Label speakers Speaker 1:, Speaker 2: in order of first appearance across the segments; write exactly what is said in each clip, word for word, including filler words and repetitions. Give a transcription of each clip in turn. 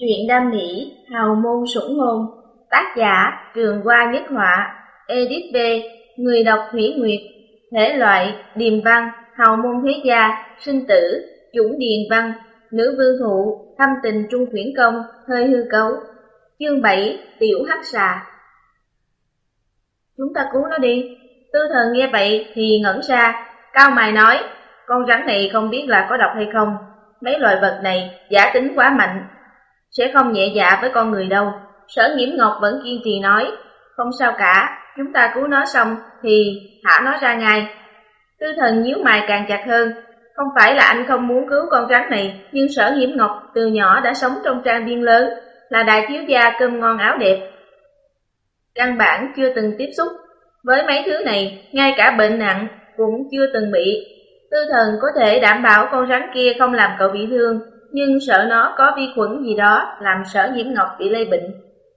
Speaker 1: Truyện đam mỹ, hào môn sủng hôn. Tác giả Trường Hoa Nhất Họa. Edit V. Người đọc Thủy Nguyệt. Thể loại điềm văn, hào môn thế gia, sinh tử, chủng điền văn, nữ vương thụ, thâm tình trung khuyển công, hơi hư cấu. Chương bảy. Tiểu hắc xà. Chúng ta cứu nó đi. Tư Thần nghe vậy thì ngẩn ra, cau mày nói, con rắn này không biết là có độc hay không. Mấy loài vật này giả tính quá mạnh, sẽ không nhẹ dạ với con người đâu. Sở Nghiễm Ngọc vẫn kiên trì nói, không sao cả, chúng ta cứu nó xong thì thả nó ra ngay. Tư Thần nhíu mày càng chặt hơn, không phải là anh không muốn cứu con rắn này, nhưng Sở Nghiễm Ngọc từ nhỏ đã sống trong trang viên lớn, là đại thiếu gia cơm ngon áo đẹp, căn bản chưa từng tiếp xúc với mấy thứ này, ngay cả bệnh nặng cũng chưa từng bị. Tư Thần có thể đảm bảo con rắn kia không làm cậu bị thương, nhưng sợ nó có vi khuẩn gì đó làm Sở Nghiễm Ngọc bị lây bệnh.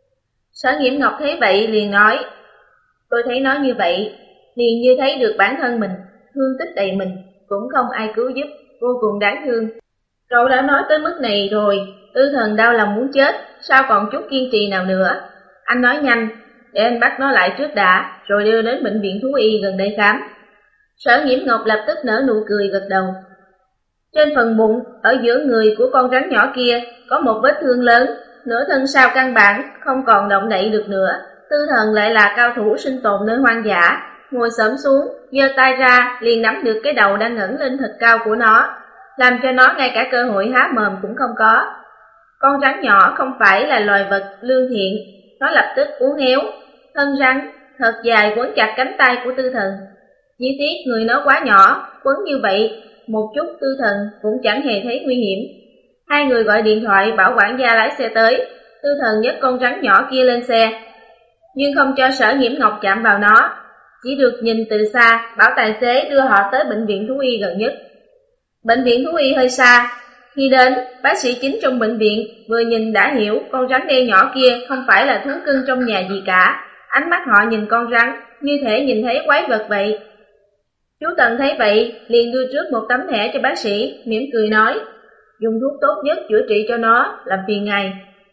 Speaker 1: Sở Nghiễm Ngọc thấy vậy liền nói, tôi thấy nó như vậy, liền như thấy được bản thân mình, thương tích đầy mình, cũng không ai cứu giúp, vô cùng đáng thương. Cậu đã nói tới mức này rồi, Tư Thần đau lòng muốn chết, sao còn chút kiên trì nào nữa. Anh nói nhanh, để anh bắt nó lại trước đã, rồi đưa đến bệnh viện thú y gần đây khám. Sở Nghiễm Ngọc lập tức nở nụ cười gật đầu. Trên phần bụng, ở giữa người của con rắn nhỏ kia, có một vết thương lớn, nửa thân sau căn bản không còn động đậy được nữa. Tư Thần lại là cao thủ sinh tồn nơi hoang dã, ngồi xổm xuống, giơ tay ra, liền nắm được cái đầu đang ngẩng lên thật cao của nó, làm cho nó ngay cả cơ hội há mồm cũng không có. Con rắn nhỏ không phải là loài vật lương thiện, nó lập tức uốn éo, thân rắn thật dài quấn chặt cánh tay của Tư Thần. Chỉ tiếc người nó quá nhỏ, quấn như vậy một chút Tư Thần cũng chẳng hề thấy nguy hiểm. Hai người gọi điện thoại bảo quản gia lái xe tới. Tư Thần nhấc con rắn nhỏ kia lên xe, nhưng không cho Sở Nghiễm Ngọc chạm vào nó, chỉ được nhìn từ xa, bảo tài xế đưa họ tới bệnh viện thú y gần nhất. Bệnh viện thú y hơi xa. Khi đến, bác sĩ chính trong bệnh viện vừa nhìn đã hiểu con rắn đen nhỏ kia không phải là thú cưng trong nhà gì cả. Ánh mắt họ nhìn con rắn như thể nhìn thấy quái vật vậy. Chú Tần thấy vậy, liền đưa trước một tấm thẻ cho bác sĩ, mỉm cười nói, dùng thuốc tốt nhất chữa trị cho nó, làm phiền ngài.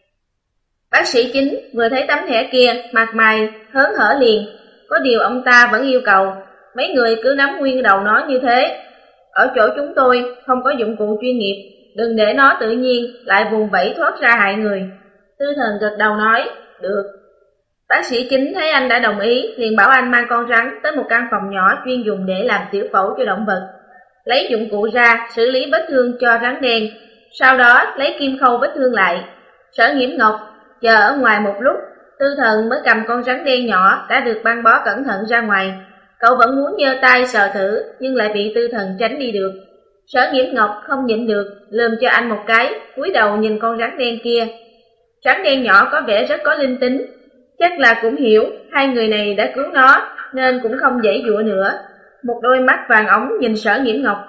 Speaker 1: Bác sĩ chính vừa thấy tấm thẻ kia, mặt mày hớn hở liền. Có điều ông ta vẫn yêu cầu, mấy người cứ nắm nguyên đầu nó như thế. Ở chỗ chúng tôi không có dụng cụ chuyên nghiệp, đừng để nó tự nhiên lại vùng vẫy thoát ra hại người. Tư Thần gật đầu nói, được. Bác sĩ chính thấy anh đã đồng ý, liền bảo anh mang con rắn tới một căn phòng nhỏ chuyên dùng để làm tiểu phẫu cho động vật. Lấy dụng cụ ra, xử lý vết thương cho rắn đen, sau đó lấy kim khâu vết thương lại. Sở Nghiễm Ngọc chờ ở ngoài một lúc, Tư Thần mới cầm con rắn đen nhỏ đã được băng bó cẩn thận ra ngoài. Cậu vẫn muốn giơ tay sờ thử, nhưng lại bị Tư Thần tránh đi được. Sở Nghiễm Ngọc không nhịn được, lườm cho anh một cái, cúi đầu nhìn con rắn đen kia. Rắn đen nhỏ có vẻ rất có linh tính, chắc là cũng hiểu hai người này đã cứu nó, nên cũng không giãy giụa nữa. Một đôi mắt vàng óng nhìn Sở Nghiễm Ngọc.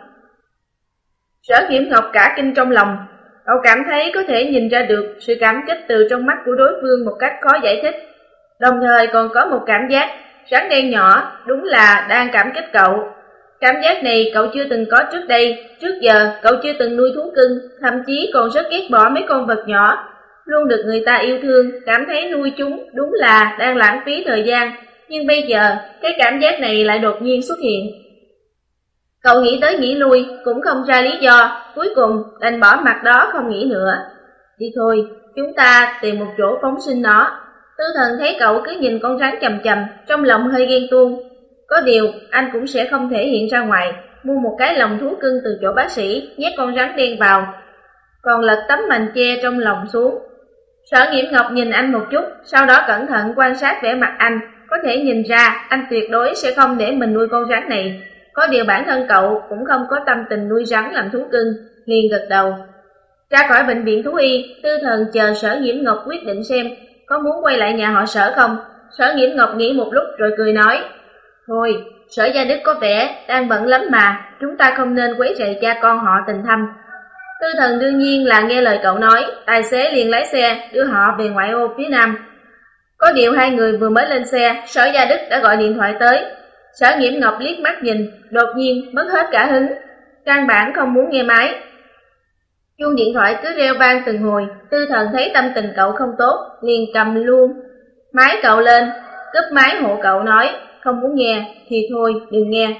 Speaker 1: Sở Nghiễm Ngọc cả kinh trong lòng, cậu cảm thấy có thể nhìn ra được sự cảm kích từ trong mắt của đối phương một cách khó giải thích. Đồng thời còn có một cảm giác, rắn đen nhỏ đúng là đang cảm kích cậu. Cảm giác này cậu chưa từng có trước đây, trước giờ cậu chưa từng nuôi thú cưng, thậm chí còn rất ghét bỏ mấy con vật nhỏ. Luôn được người ta yêu thương, cảm thấy nuôi chúng đúng là đang lãng phí thời gian, nhưng bây giờ cái cảm giác này lại đột nhiên xuất hiện. Cậu nghĩ tới nghĩ lui, cũng không ra lý do, cuối cùng đành bỏ mặt đó không nghĩ nữa. Đi thôi, chúng ta tìm một chỗ phóng sinh nó. Tư Thần thấy cậu cứ nhìn con rắn chằm chằm, trong lòng hơi ghen tuông. Có điều, anh cũng sẽ không thể hiện ra ngoài, mua một cái lồng thú cưng từ chỗ bác sĩ, nhét con rắn đen vào, còn lật tấm mành che trong lồng xuống. Sở Nghiễm Ngọc nhìn anh một chút, sau đó cẩn thận quan sát vẻ mặt anh, có thể nhìn ra anh tuyệt đối sẽ không để mình nuôi con rắn này. Có điều bản thân cậu cũng không có tâm tình nuôi rắn làm thú cưng, liền gật đầu. Ra khỏi bệnh viện thú y, Tư Thần chờ Sở Nghiễm Ngọc quyết định xem có muốn quay lại nhà họ Sở không. Sở Nghiễm Ngọc nghĩ một lúc rồi cười nói, thôi, Sở Gia Đức có vẻ đang bận lắm mà, chúng ta không nên quấy rầy cha con họ tình thâm. Tư Thần đương nhiên là nghe lời cậu nói, tài xế liền lái xe đưa họ về ngoại ô phía nam. Có điều hai người vừa mới lên xe, Sở Gia Đức đã gọi điện thoại tới. Sở Nghiễm Ngọc liếc mắt nhìn, đột nhiên mất hết cả hứng, căn bản không muốn nghe máy. Chuông điện thoại cứ reo vang từng hồi, Tư Thần thấy tâm tình cậu không tốt, liền cầm luôn máy cậu lên, cúp máy hộ cậu nói, không muốn nghe thì thôi, đừng nghe.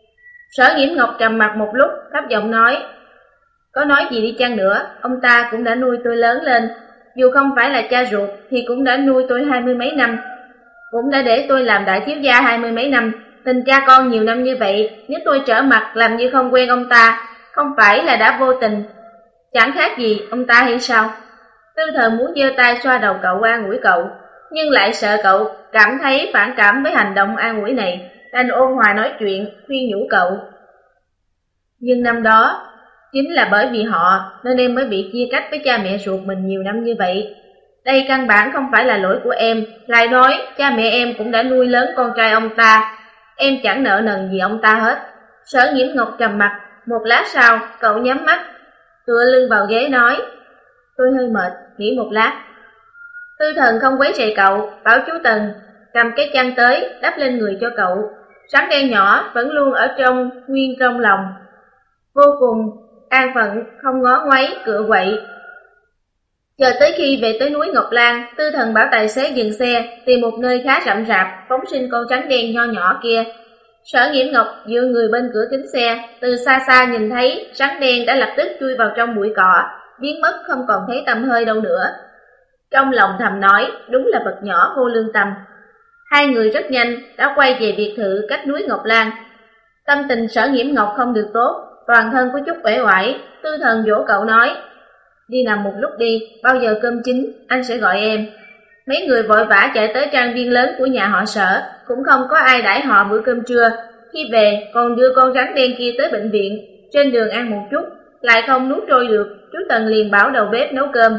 Speaker 1: Sở Nghiễm Ngọc trầm mặt một lúc, thấp giọng nói, có nói gì đi chăng nữa, ông ta cũng đã nuôi tôi lớn lên, dù không phải là cha ruột thì cũng đã nuôi tôi hai mươi mấy năm, cũng đã để tôi làm đại thiếu gia hai mươi mấy năm, tình cha con nhiều năm như vậy, nếu tôi trở mặt làm như không quen ông ta, không phải là đã vô tình, chẳng khác gì ông ta hay sao? Tư Thần muốn giơ tay xoa đầu cậu an ủi cậu, nhưng lại sợ cậu cảm thấy phản cảm với hành động an ủi này, đành ôn hòa nói chuyện, khuyên nhủ cậu. Nhưng năm đó, chính là bởi vì họ nên em mới bị chia cách với cha mẹ ruột mình nhiều năm như vậy. Đây căn bản không phải là lỗi của em, lại nói cha mẹ em cũng đã nuôi lớn con trai ông ta, em chẳng nợ nần gì ông ta hết. Sở Nghiễm Ngọc trầm mặt, một lát sau cậu nhắm mắt, tựa lưng vào ghế nói, tôi hơi mệt, nghỉ một lát. Tư Thần không quấy rầy cậu, bảo chú Tần cầm cái chăn tới đắp lên người cho cậu. Sáng đen nhỏ vẫn luôn ở trong nguyên trong lòng, vô cùng an phận, không ngó ngoáy cựa quậy. Chờ tới khi về tới núi Ngọc Lan, Tư Thần bảo tài xế dừng xe, tìm một nơi khá rậm rạp, phóng sinh con rắn đen nho nhỏ kia. Sở Nghiễm Ngọc dựa người bên cửa kính xe, từ xa xa nhìn thấy rắn đen đã lập tức chui vào trong bụi cỏ, biến mất không còn thấy tăm hơi đâu nữa. Trong lòng thầm nói, đúng là vật nhỏ vô lương tâm. Hai người rất nhanh đã quay về biệt thự cách núi Ngọc Lan. Tâm tình Sở Nghiễm Ngọc không được tốt, toàn thân có chút uể oải. Tư Thần dỗ cậu nói, đi nằm một lúc đi, bao giờ cơm chín anh sẽ gọi em. Mấy người vội vã chạy tới trang viên lớn của nhà họ Sở, cũng không có ai đãi họ bữa cơm trưa. Khi về còn đưa con rắn đen kia tới bệnh viện, trên đường ăn một chút lại không nuốt trôi được, chú Tần liền bảo đầu bếp nấu cơm.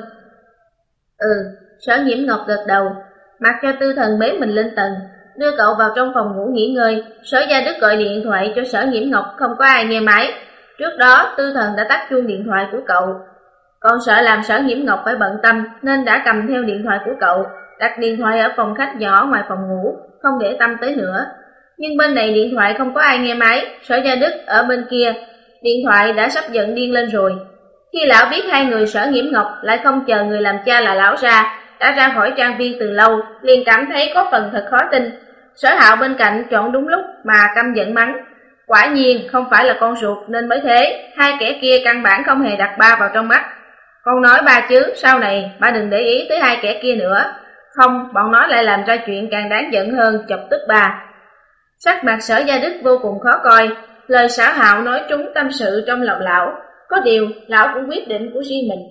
Speaker 1: Ừ, Sở Nghiễm Ngọc gật đầu, mặc cho Tư Thần bế mình lên tầng, đưa cậu vào trong phòng ngủ nghỉ ngơi. Sở Gia Đức gọi điện thoại cho Sở Nghiễm Ngọc, không có ai nghe máy. Trước đó Tư Thần đã tắt chuông điện thoại của cậu, còn sợ làm Sở Nghiễm Ngọc phải bận tâm nên đã cầm theo điện thoại của cậu, đặt điện thoại ở phòng khách nhỏ ngoài phòng ngủ, không để tâm tới nữa. Nhưng bên này điện thoại không có ai nghe máy, Sở Gia Đức ở bên kia, điện thoại đã sắp giận điên lên rồi. Khi lão biết hai người Sở Nghiễm Ngọc lại không chờ người làm cha là lão ra, đã ra khỏi trang viên từ lâu, liền cảm thấy có phần thật khó tin. Sở Hạo bên cạnh chọn đúng lúc mà căm giận mắng, quả nhiên không phải là con ruột nên mới thế, hai kẻ kia căn bản không hề đặt ba vào trong mắt. Con nói ba chứ, sau này ba đừng để ý tới hai kẻ kia nữa, không bọn nó lại làm ra chuyện càng đáng giận hơn, chọc tức ba. Sắc mặt Sở Gia Đức vô cùng khó coi, lời Sở Hạo nói trúng tâm sự trong lòng lão, có điều lão cũng quyết định của riêng mình.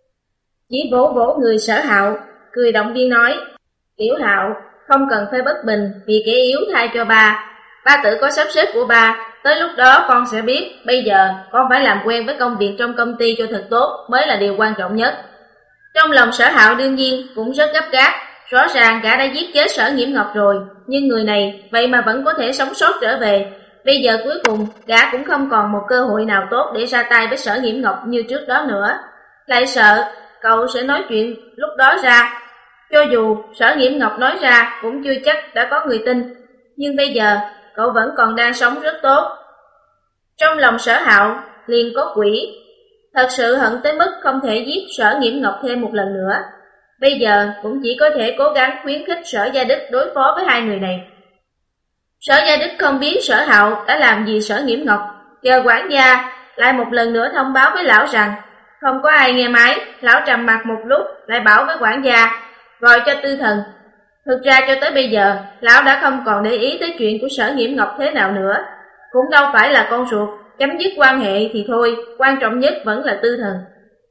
Speaker 1: Chỉ vỗ vỗ người Sở Hạo, cười động viên nói, Tiểu Hạo, không cần phải bất bình vì kẻ yếu thay cho ba, ba tự có sắp xếp của ba, tới lúc đó con sẽ biết, bây giờ con phải làm quen với công việc trong công ty cho thật tốt mới là điều quan trọng nhất. Trong lòng Sở Hạo đương nhiên cũng rất gấp gáp, rõ ràng gã đã giết chết Sở Nghiễm Ngọc rồi, nhưng người này vậy mà vẫn có thể sống sót trở về. Bây giờ cuối cùng gã cũng không còn một cơ hội nào tốt để ra tay với Sở Nghiễm Ngọc như trước đó nữa. Lại sợ cậu sẽ nói chuyện lúc đó ra, cho dù Sở Nghiễm Ngọc nói ra cũng chưa chắc đã có người tin, nhưng bây giờ cậu vẫn còn đang sống rất tốt. Trong lòng Sở Hạo liền có quỷ, thật sự hận tới mức không thể giết Sở Nghiễm Ngọc thêm một lần nữa. Bây giờ cũng chỉ có thể cố gắng khuyến khích Sở Gia Đức đối phó với hai người này. Sở Gia Đức không biết Sở Hạo đã làm gì Sở Nghiễm Ngọc, chờ quản gia lại một lần nữa thông báo với lão rằng không có ai nghe máy. Lão trầm mặc một lúc lại bảo với quản gia gọi cho Tư Thần. Thực ra cho tới bây giờ lão đã không còn để ý tới chuyện của Sở Nghiễm Ngọc thế nào nữa, cũng đâu phải là con ruột, chấm dứt quan hệ thì thôi, quan trọng nhất vẫn là Tư Thần.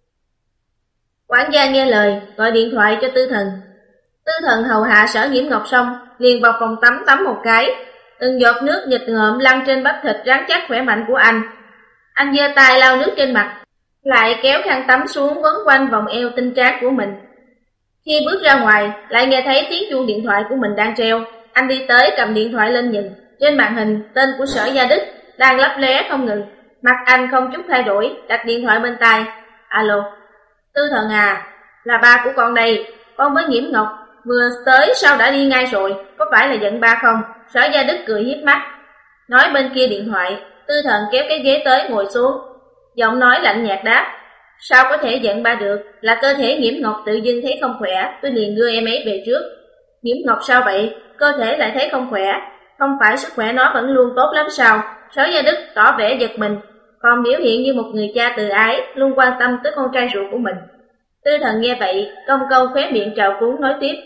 Speaker 1: Quản gia nghe lời gọi điện thoại cho Tư Thần. Tư Thần hầu hạ Sở Nghiễm Ngọc xong liền vào phòng tắm tắm một cái, từng giọt nước nghịch ngợm lăn trên bắp thịt rắn chắc khỏe mạnh của anh. Anh giơ tay lau nước trên mặt, lại kéo khăn tắm xuống quấn quanh vòng eo tinh tráng của mình. Khi bước ra ngoài lại nghe thấy tiếng chuông điện thoại của mình đang treo. Anh đi tới cầm điện thoại lên nhìn, trên màn hình tên của Sở Gia Đức đang lấp lóe không ngừng. Mặt anh không chút thay đổi, đặt điện thoại bên tai. Alo, Tư Thần à, là ba của con đây, con với Nghiễm Ngọc vừa tới sao đã đi ngay rồi, có phải là giận ba không? Sở Gia Đức cười hiếp mắt, nói bên kia điện thoại. Tư Thần kéo cái ghế tới ngồi xuống, giọng nói lạnh nhạt đáp, Sao có thể giận ba được, là cơ thể Nghiễm Ngọc tự dưng thấy không khỏe, tôi liền đưa em ấy về trước. Nghiễm Ngọc sao vậy, cơ thể lại thấy không khỏe, không phải sức khỏe nó vẫn luôn tốt lắm sao? Sở Gia Đức tỏ vẻ giật mình, còn biểu hiện như một người cha từ ái, luôn quan tâm tới con trai ruột của mình. Tư Thần nghe vậy, cong câu khóe miệng trào phúng nói tiếp.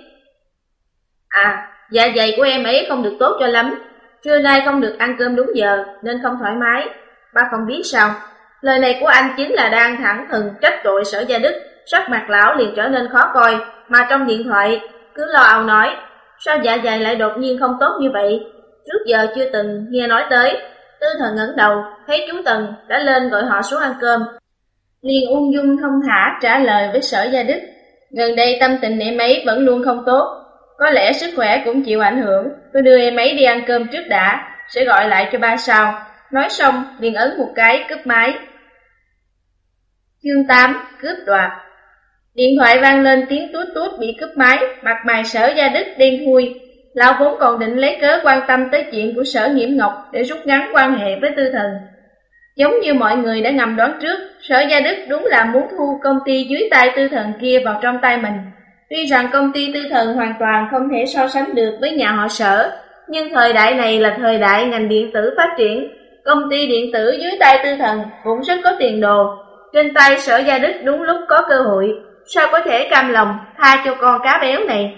Speaker 1: À, dạ dày của em ấy không được tốt cho lắm, trưa nay không được ăn cơm đúng giờ nên không thoải mái. Ba không biết sao? Lời này của anh chính là đang thẳng thừng trách tội Sở Gia Đức. Sắc mặt lão liền trở nên khó coi, mà trong điện thoại cứ lo âu nói, sao dạ dày lại đột nhiên không tốt như vậy? Trước giờ chưa từng nghe nói tới. Tư Thần ngẩng đầu, thấy chú Tần đã lên gọi họ xuống ăn cơm, liền ung dung thông thả trả lời với Sở Gia Đức. Gần đây tâm tình em ấy vẫn luôn không tốt, có lẽ sức khỏe cũng chịu ảnh hưởng. Tôi đưa em ấy đi ăn cơm trước đã, sẽ gọi lại cho ba sau. Nói xong liền ấn một cái cúp máy. Chương tám, cướp đoạt. Điện thoại vang lên tiếng tút tút bị cúp máy, mặt mày Sở Gia Đức đen thui. Lão vốn còn định lấy cớ quan tâm tới chuyện của Sở Nghiễm Ngọc để rút ngắn quan hệ với Tư Thần. Giống như mọi người đã ngầm đoán trước, Sở Gia Đức đúng là muốn thu công ty dưới tay Tư Thần kia vào trong tay mình. Tuy rằng công ty Tư Thần hoàn toàn không thể so sánh được với nhà họ Sở, nhưng thời đại này là thời đại ngành điện tử phát triển, công ty điện tử dưới tay Tư Thần cũng rất có tiền đồ. Trên tay Sở Gia Đức đúng lúc có cơ hội, sao có thể cam lòng tha cho con cá béo này?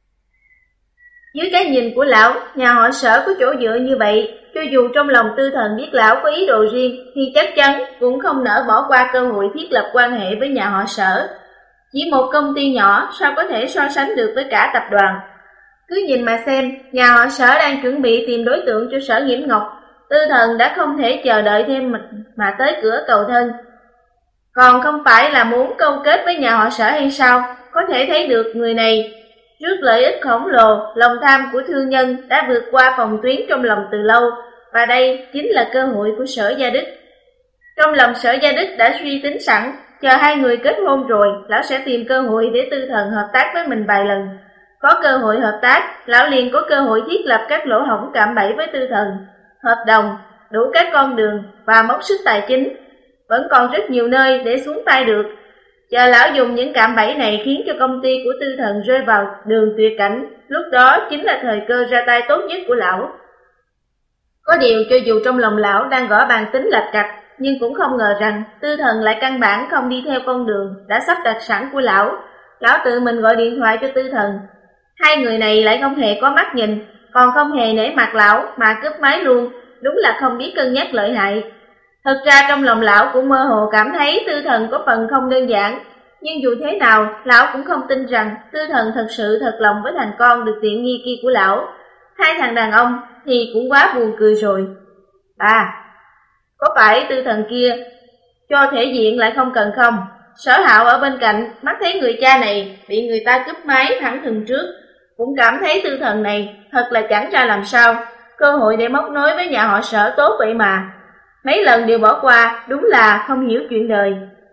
Speaker 1: Dưới cái nhìn của lão, nhà họ Sở có chỗ dựa như vậy, cho dù trong lòng Tư Thần biết lão có ý đồ riêng thì chắc chắn cũng không nỡ bỏ qua cơ hội thiết lập quan hệ với nhà họ Sở. Chỉ một công ty nhỏ sao có thể so sánh được với cả tập đoàn? Cứ nhìn mà xem, nhà họ Sở đang chuẩn bị tìm đối tượng cho Sở Nghiễm Ngọc. Tư Thần đã không thể chờ đợi thêm mình mà tới cửa cầu thân. Còn không phải là muốn câu kết với nhà họ Sở hay sao? Có thể thấy được người này trước lợi ích khổng lồ, lòng tham của thương nhân đã vượt qua phòng tuyến trong lòng từ lâu, và đây chính là cơ hội của Sở Gia Đức. Trong lòng Sở Gia Đức đã suy tính sẵn, chờ hai người kết hôn rồi, lão sẽ tìm cơ hội để Tư Thần hợp tác với mình vài lần. Có cơ hội hợp tác, lão liền có cơ hội thiết lập các lỗ hổng cạm bẫy với Tư Thần. Hợp đồng, đủ các con đường và móc xích tài chính, vẫn còn rất nhiều nơi để xuống tay được. Chờ lão dùng những cạm bẫy này khiến cho công ty của Tư Thần rơi vào đường tuyệt cảnh, lúc đó chính là thời cơ ra tay tốt nhất của lão. Có điều cho dù trong lòng lão đang gõ bàn tính lạch cạch, nhưng cũng không ngờ rằng Tư Thần lại căn bản không đi theo con đường đã sắp đặt sẵn của lão. Lão tự mình gọi điện thoại cho Tư Thần. Hai người này lại không hề có mắt nhìn, còn không hề nể mặt lão mà cướp máy luôn, đúng là không biết cân nhắc lợi hại. Thật ra trong lòng lão cũng mơ hồ cảm thấy Tư Thần có phần không đơn giản, nhưng dù thế nào, lão cũng không tin rằng Tư Thần thật sự thật lòng với thằng con được tiện nghi kia của lão. Hai thằng đàn ông thì cũng quá buồn cười rồi. À, có phải Tư Thần kia cho thể diện lại không cần không? Sở Hạo ở bên cạnh, mắt thấy người cha này bị người ta cướp máy thẳng thừng trước, cũng cảm thấy Tư Thần này thật là chẳng ra làm sao. Cơ hội để móc nối với nhà họ Sở tốt vậy mà, mấy lần đều bỏ qua, đúng là không hiểu chuyện đời.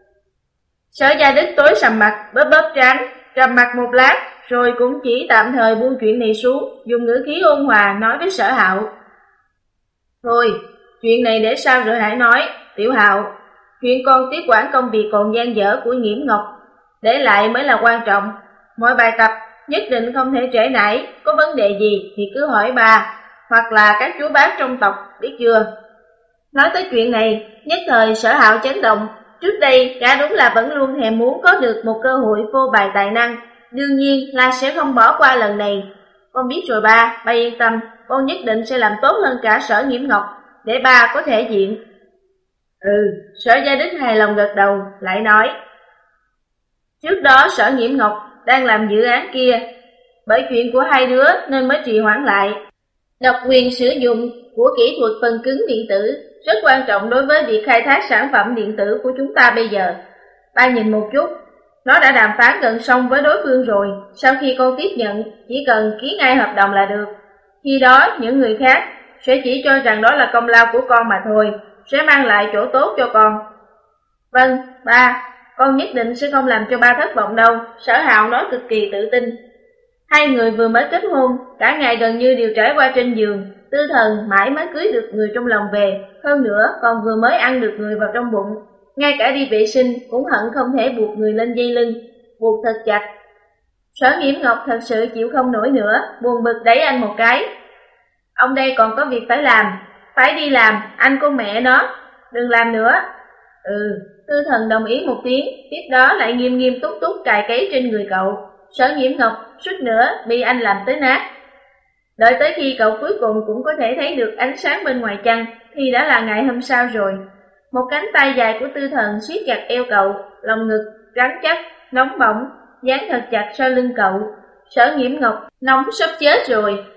Speaker 1: Sở Gia Đức tối sầm mặt, bóp bóp trán, trầm mặt một lát, rồi cũng chỉ tạm thời buông chuyện này xuống, dùng ngữ khí ôn hòa nói với Sở Hạo. Thôi, chuyện này để sau rồi hãy nói, Tiểu Hạo, chuyện con tiếp quản công việc còn dang dở của Nghiễm Ngọc, để lại mới là quan trọng. Mọi bài tập nhất định không thể trễ nải, có vấn đề gì thì cứ hỏi bà, hoặc là các chú bác trong tộc, biết chưa? Nói tới chuyện này, nhất thời Sở Hạo chấn động. Trước đây, gã đúng là vẫn luôn thèm muốn có được một cơ hội phô bày tài năng, đương nhiên là sẽ không bỏ qua lần này. Con biết rồi ba, ba yên tâm, con nhất định sẽ làm tốt hơn cả Sở Nghiễm Ngọc, để ba có thể diện. Ừ, Sở Gia Đức hài lòng gật đầu, lại nói. Trước đó Sở Nghiễm Ngọc đang làm dự án kia, bởi chuyện của hai đứa nên mới trì hoãn lại. Độc quyền sử dụng của kỹ thuật phần cứng điện tử rất quan trọng đối với việc khai thác sản phẩm điện tử của chúng ta bây giờ. Ba nhìn một chút, nó đã đàm phán gần xong với đối phương rồi, sau khi con tiếp nhận, chỉ cần ký ngay hợp đồng là được. Khi đó, những người khác sẽ chỉ cho rằng đó là công lao của con mà thôi, sẽ mang lại chỗ tốt cho con. Vâng, ba, con nhất định sẽ không làm cho ba thất vọng đâu, Sở Hạo nói cực kỳ tự tin. Hai người vừa mới kết hôn, cả ngày gần như đều trải qua trên giường. Tư Thần mãi mới cưới được người trong lòng về, hơn nữa còn vừa mới ăn được người vào trong bụng. ngay cả đi vệ sinh cũng hận không thể buộc người lên dây lưng, buộc thật chặt. Sở Nghiễm Ngọc thật sự chịu không nổi nữa, buồn bực đẩy anh một cái. Ông đây còn có việc phải làm, phải đi làm, anh con mẹ nó, đừng làm nữa. Ừ, Tư Thần đồng ý một tiếng, tiếp đó lại nghiêm nghiêm túc túc cài cấy trên người cậu. Sở Nghiễm Ngọc suýt nữa bị anh làm tới nát. Đợi tới khi cậu cuối cùng cũng có thể thấy được ánh sáng bên ngoài chăn thì đã là ngày hôm sau rồi. Một cánh tay dài của Tư Thần siết chặt eo cậu, lòng ngực rắn chắc, nóng bỏng, dán thật chặt sau lưng cậu. Sở Nghiễm Ngọc nóng sắp chết rồi.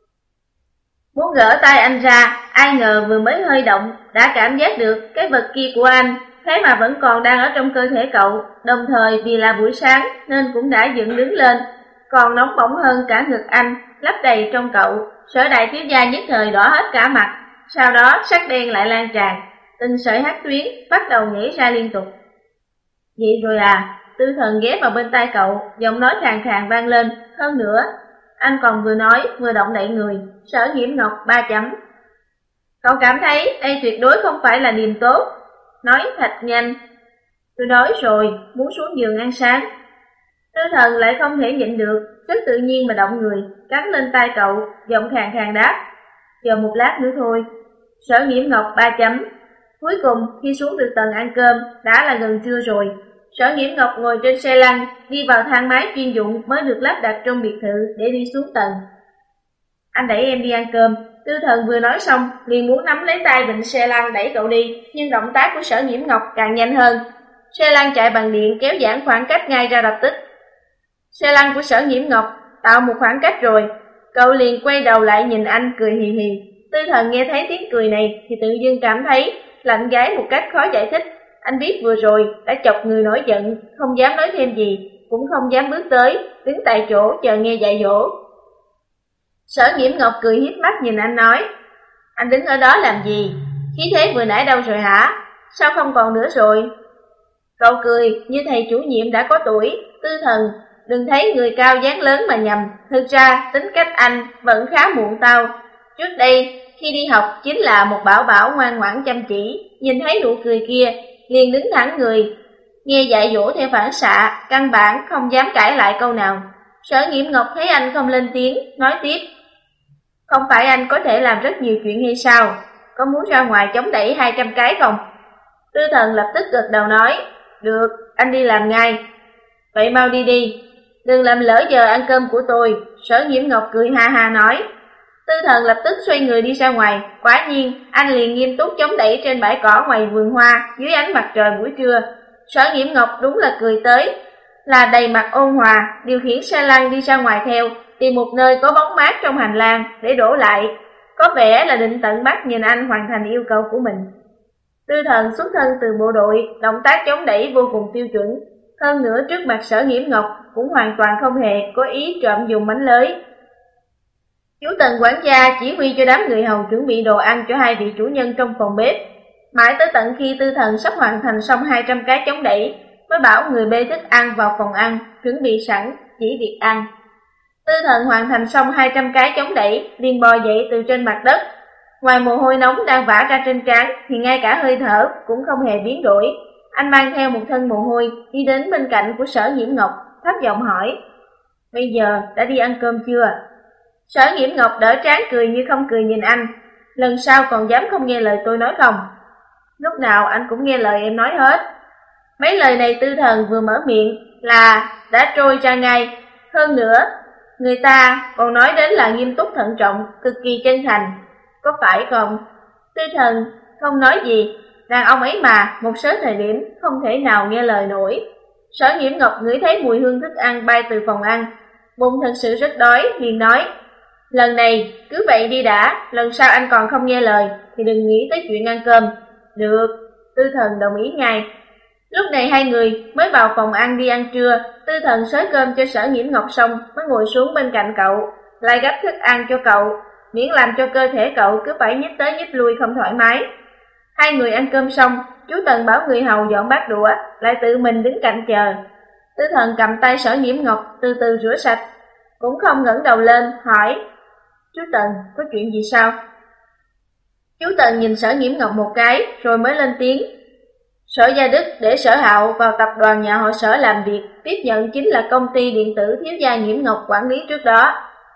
Speaker 1: Muốn gỡ tay anh ra, ai ngờ vừa mới hơi động đã cảm giác được cái vật kia của anh, thế mà vẫn còn đang ở trong cơ thể cậu. Đồng thời vì là buổi sáng nên cũng đã dựng đứng lên, còn nóng bỏng hơn cả ngực anh, lấp đầy trong cậu. Sở đại thiếu gia nhất thời đỏ hết cả mặt, sau đó sắc đen lại lan tràn, từng sợi hắc tuyến bắt đầu nhảy ra liên tục. Vậy rồi à? Tư Thần ghé vào bên tai cậu, giọng nói khàn khàn vang lên. Hơn nữa, anh còn vừa nói vừa động đậy người. Sở Nghiễm Ngọc ba chấm. Cậu cảm thấy đây tuyệt đối không phải là điềm tốt. Nói thật nhanh. Tôi nói rồi, muốn xuống giường ăn sáng. Tư Thần lại không thể nhịn được, rất tự nhiên mà động người, cắn lên tai cậu, giọng khàn khàn đáp. Chờ một lát nữa thôi. Sở Nghiễm Ngọc ba chấm. Cuối cùng khi xuống được tầng ăn cơm đã là gần trưa rồi. Sở Nghiễm Ngọc ngồi trên xe lăn, đi vào thang máy chuyên dụng mới được lắp đặt trong biệt thự để đi xuống tầng. Anh đẩy em đi ăn cơm. Tư Thần vừa nói xong liền muốn nắm lấy tay vịn xe lăn đẩy cậu đi, nhưng động tác của Sở Nghiễm Ngọc càng nhanh hơn. Xe lăn chạy bằng điện kéo giãn khoảng cách ngay ra lập tức. Xe lăn của Sở Nghiễm Ngọc tạo một khoảng cách rồi, cậu liền quay đầu lại nhìn anh cười hì hì. Tư Thần nghe thấy tiếng cười này thì tự dưng cảm thấy lạnh gáy một cách khó giải thích. Anh biết vừa rồi đã chọc người nổi giận, không dám nói thêm gì, cũng không dám bước tới, đứng tại chỗ chờ nghe dạy dỗ. Sở Nghiễm Ngọc cười hiếp mắt nhìn anh nói, anh đứng ở đó làm gì? Khí thế vừa nãy đâu rồi hả? Sao không còn nữa rồi? Cậu cười như thầy chủ nhiệm đã có tuổi. Tư Thần, đừng thấy người cao dáng lớn mà nhầm, thực ra tính cách anh vẫn khá muộn tao. Trước đây khi đi học chính là một bảo bảo ngoan ngoãn chăm chỉ, nhìn thấy nụ cười kia liền đứng thẳng người, nghe dạy dỗ theo phản xạ, căn bản không dám cãi lại câu nào. Sở Nghiễm Ngọc thấy anh không lên tiếng, nói tiếp, không phải anh có thể làm rất nhiều chuyện hay sao? Có muốn ra ngoài chống đẩy hai trăm cái không? Tư Thần lập tức gật đầu nói, được, anh đi làm ngay. Vậy mau đi đi, đừng làm lỡ giờ ăn cơm của tôi. Sở Nghiễm Ngọc cười ha ha nói. Tư Thần lập tức xoay người đi ra ngoài. Quả nhiên anh liền nghiêm túc chống đẩy trên bãi cỏ ngoài vườn hoa dưới ánh mặt trời buổi trưa. Sở Nghiễm Ngọc đúng là cười tới, là đầy mặt ôn hòa, điều khiển xe lăn đi ra ngoài theo, tìm một nơi có bóng mát trong hành lang để đổ lại, có vẻ là định tận mắt nhìn anh hoàn thành yêu cầu của mình. Tư Thần xuất thân từ bộ đội, động tác chống đẩy vô cùng tiêu chuẩn, hơn nữa trước mặt Sở Nghiễm Ngọc cũng hoàn toàn không hề có ý trộm dùng mánh lới. Chú Tần quản gia chỉ huy cho đám người hầu chuẩn bị đồ ăn cho hai vị chủ nhân trong phòng bếp. Mãi tới tận khi Tư Thần sắp hoàn thành xong hai trăm cái chống đẩy, mới bảo người bê thức ăn vào phòng ăn, chuẩn bị sẵn, chỉ việc ăn. Tư Thần hoàn thành xong hai trăm cái chống đẩy, liền bò dậy từ trên mặt đất. Ngoài mồ hôi nóng đang vã ra trên trán thì ngay cả hơi thở cũng không hề biến đổi. Anh mang theo một thân mồ hôi, đi đến bên cạnh của Sở Nghiễm Ngọc, thấp giọng hỏi, bây giờ đã đi ăn cơm chưa? Sở Nghiễm Ngọc đỡ trán cười như không cười nhìn anh, lần sau còn dám không nghe lời tôi nói không? Lúc nào anh cũng nghe lời em nói hết. Mấy lời này Tư Thần vừa mở miệng là đã trôi ra ngay. Hơn nữa, người ta còn nói đến là nghiêm túc thận trọng, cực kỳ chân thành, có phải không? Tư Thần không nói gì, đàn ông ấy mà, một số thời điểm không thể nào nghe lời nổi. Sở Nghiễm Ngọc ngửi thấy mùi hương thức ăn bay từ phòng ăn, bụng thật sự rất đói, liền nói, lần này cứ vậy đi đã, lần sau anh còn không nghe lời thì đừng nghĩ tới chuyện ăn cơm. Được, Tư Thần đồng ý ngay. Lúc này hai người mới vào phòng ăn đi ăn trưa. Tư Thần xới cơm cho Sở Nghiễm Ngọc xong mới ngồi xuống bên cạnh cậu, lại gắp thức ăn cho cậu, miễn làm cho cơ thể cậu cứ phải nhích tới nhích lui không thoải mái. Hai người ăn cơm xong, chú Tần bảo người hầu dọn bát đũa, lại tự mình đứng cạnh chờ. Tư Thần cầm tay Sở Nghiễm Ngọc từ từ rửa sạch, cũng không ngẩng đầu lên, hỏi, chú Tần, có chuyện gì sao? Chú Tần nhìn Sở Nghiễm Ngọc một cái, rồi mới lên tiếng. Sở Gia Đức để Sở Hạo vào tập đoàn nhà họ Sở làm việc, tiếp nhận chính là công ty điện tử thiếu gia Nhiễm Ngọc quản lý trước đó.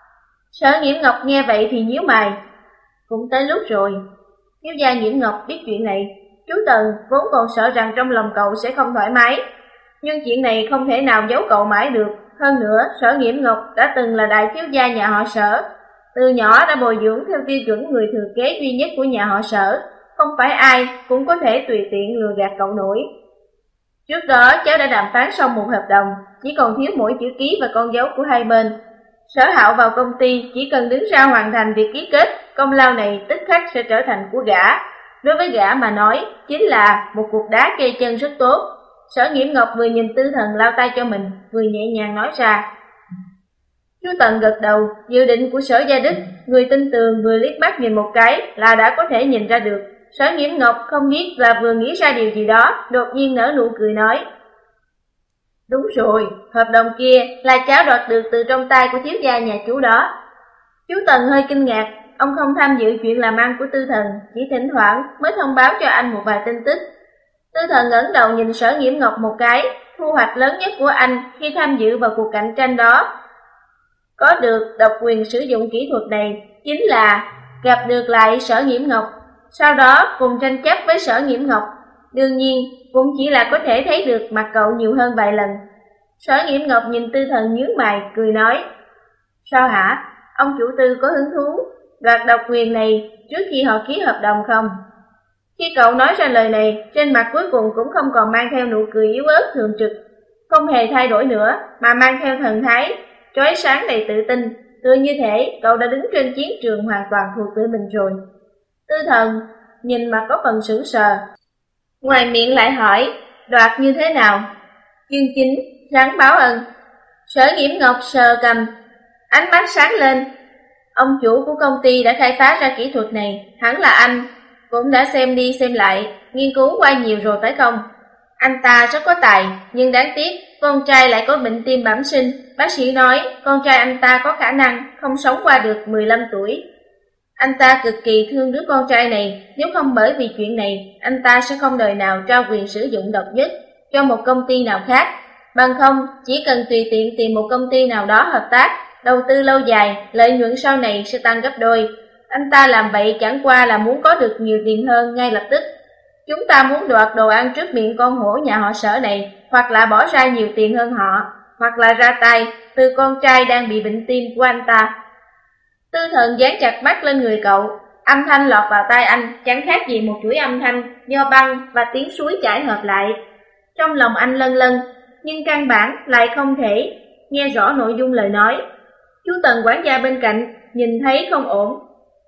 Speaker 1: Sở Nhiễm Ngọc nghe vậy thì nhíu mày. Cũng tới lúc rồi. Thiếu gia Nhiễm Ngọc biết chuyện này. Chú Tần vốn còn sợ rằng trong lòng cậu sẽ không thoải mái. Nhưng chuyện này không thể nào giấu cậu mãi được. Hơn nữa, Sở Nhiễm Ngọc đã từng là đại thiếu gia nhà họ Sở. Từ nhỏ đã bồi dưỡng theo tiêu chuẩn người thừa kế duy nhất của nhà họ Sở. Không phải ai cũng có thể tùy tiện lừa gạt cậu nổi. Trước đó cháu đã đàm phán xong một hợp đồng, chỉ còn thiếu mỗi chữ ký và con dấu của hai bên. Sở Hạo vào công ty chỉ cần đứng ra hoàn thành việc ký kết, công lao này tức khắc sẽ trở thành của gã. Đối với gã mà nói, chính là một cục đá kê chân rất tốt. Sở Nhiễm Ngọc vừa nhìn Tư Thần lao tay cho mình, vừa nhẹ nhàng nói ra. Chú Tần gật đầu, dự định của Sở Gia Đức, người tin tường vừa liếc mắt nhìn một cái là đã có thể nhìn ra được. Sở Nhiễm Ngọc không biết là vừa nghĩ ra điều gì đó, đột nhiên nở nụ cười nói. Đúng rồi, hợp đồng kia là cháu đoạt được từ trong tay của thiếu gia nhà chú đó. Chú Tần hơi kinh ngạc, ông không tham dự chuyện làm ăn của Tư Thần, chỉ thỉnh thoảng mới thông báo cho anh một vài tin tức. Tư Thần ngẩng đầu nhìn Sở Nhiễm Ngọc một cái, thu hoạch lớn nhất của anh khi tham dự vào cuộc cạnh tranh đó. Có được độc quyền sử dụng kỹ thuật này chính là gặp được lại Sở Nhiễm Ngọc, sau đó cùng tranh chấp với Sở Nhiễm Ngọc. Đương nhiên, cũng chỉ là có thể thấy được mặt cậu nhiều hơn vài lần. Sở Nhiễm Ngọc nhìn Tư Thần nhướng mày, cười nói. Sao hả? Ông chủ Tư có hứng thú đoạt độc quyền này trước khi họ ký hợp đồng không? Khi cậu nói ra lời này, trên mặt cuối cùng cũng không còn mang theo nụ cười yếu ớt thường trực, không hề thay đổi nữa, mà mang theo thần thái chói sáng đầy tự tin, tựa như thể cậu đã đứng trên chiến trường hoàn toàn thuộc về mình rồi. Tư Thần nhìn mặt có phần sững sờ, ngoài miệng lại hỏi, đoạt như thế nào? Chương chín, rắn báo ân. Sở Nhiễm Ngọc sờ cầm, ánh mắt sáng lên. Ông chủ của công ty đã khai phá ra kỹ thuật này, hẳn là anh cũng đã xem đi xem lại, nghiên cứu qua nhiều rồi phải không? Anh ta rất có tài, nhưng đáng tiếc, con trai lại có bệnh tim bẩm sinh. Bác sĩ nói, con trai anh ta có khả năng không sống qua được mười lăm tuổi. Anh ta cực kỳ thương đứa con trai này, nếu không bởi vì chuyện này, anh ta sẽ không đời nào trao quyền sử dụng độc nhất cho một công ty nào khác. Bằng không, chỉ cần tùy tiện tìm một công ty nào đó hợp tác, đầu tư lâu dài, lợi nhuận sau này sẽ tăng gấp đôi. Anh ta làm vậy chẳng qua là muốn có được nhiều tiền hơn ngay lập tức. Chúng ta muốn đoạt đồ ăn trước miệng con hổ nhà họ Sở này, hoặc là bỏ ra nhiều tiền hơn họ, hoặc là ra tay từ con trai đang bị bệnh tim của anh ta. Tư Thần dán chặt mắt lên người cậu, âm thanh lọt vào tai anh chẳng khác gì một chuỗi âm thanh do băng và tiếng suối chảy hợp lại. Trong lòng anh lân lân, nhưng căn bản lại không thể nghe rõ nội dung lời nói. Chú Tần quản gia bên cạnh nhìn thấy không ổn.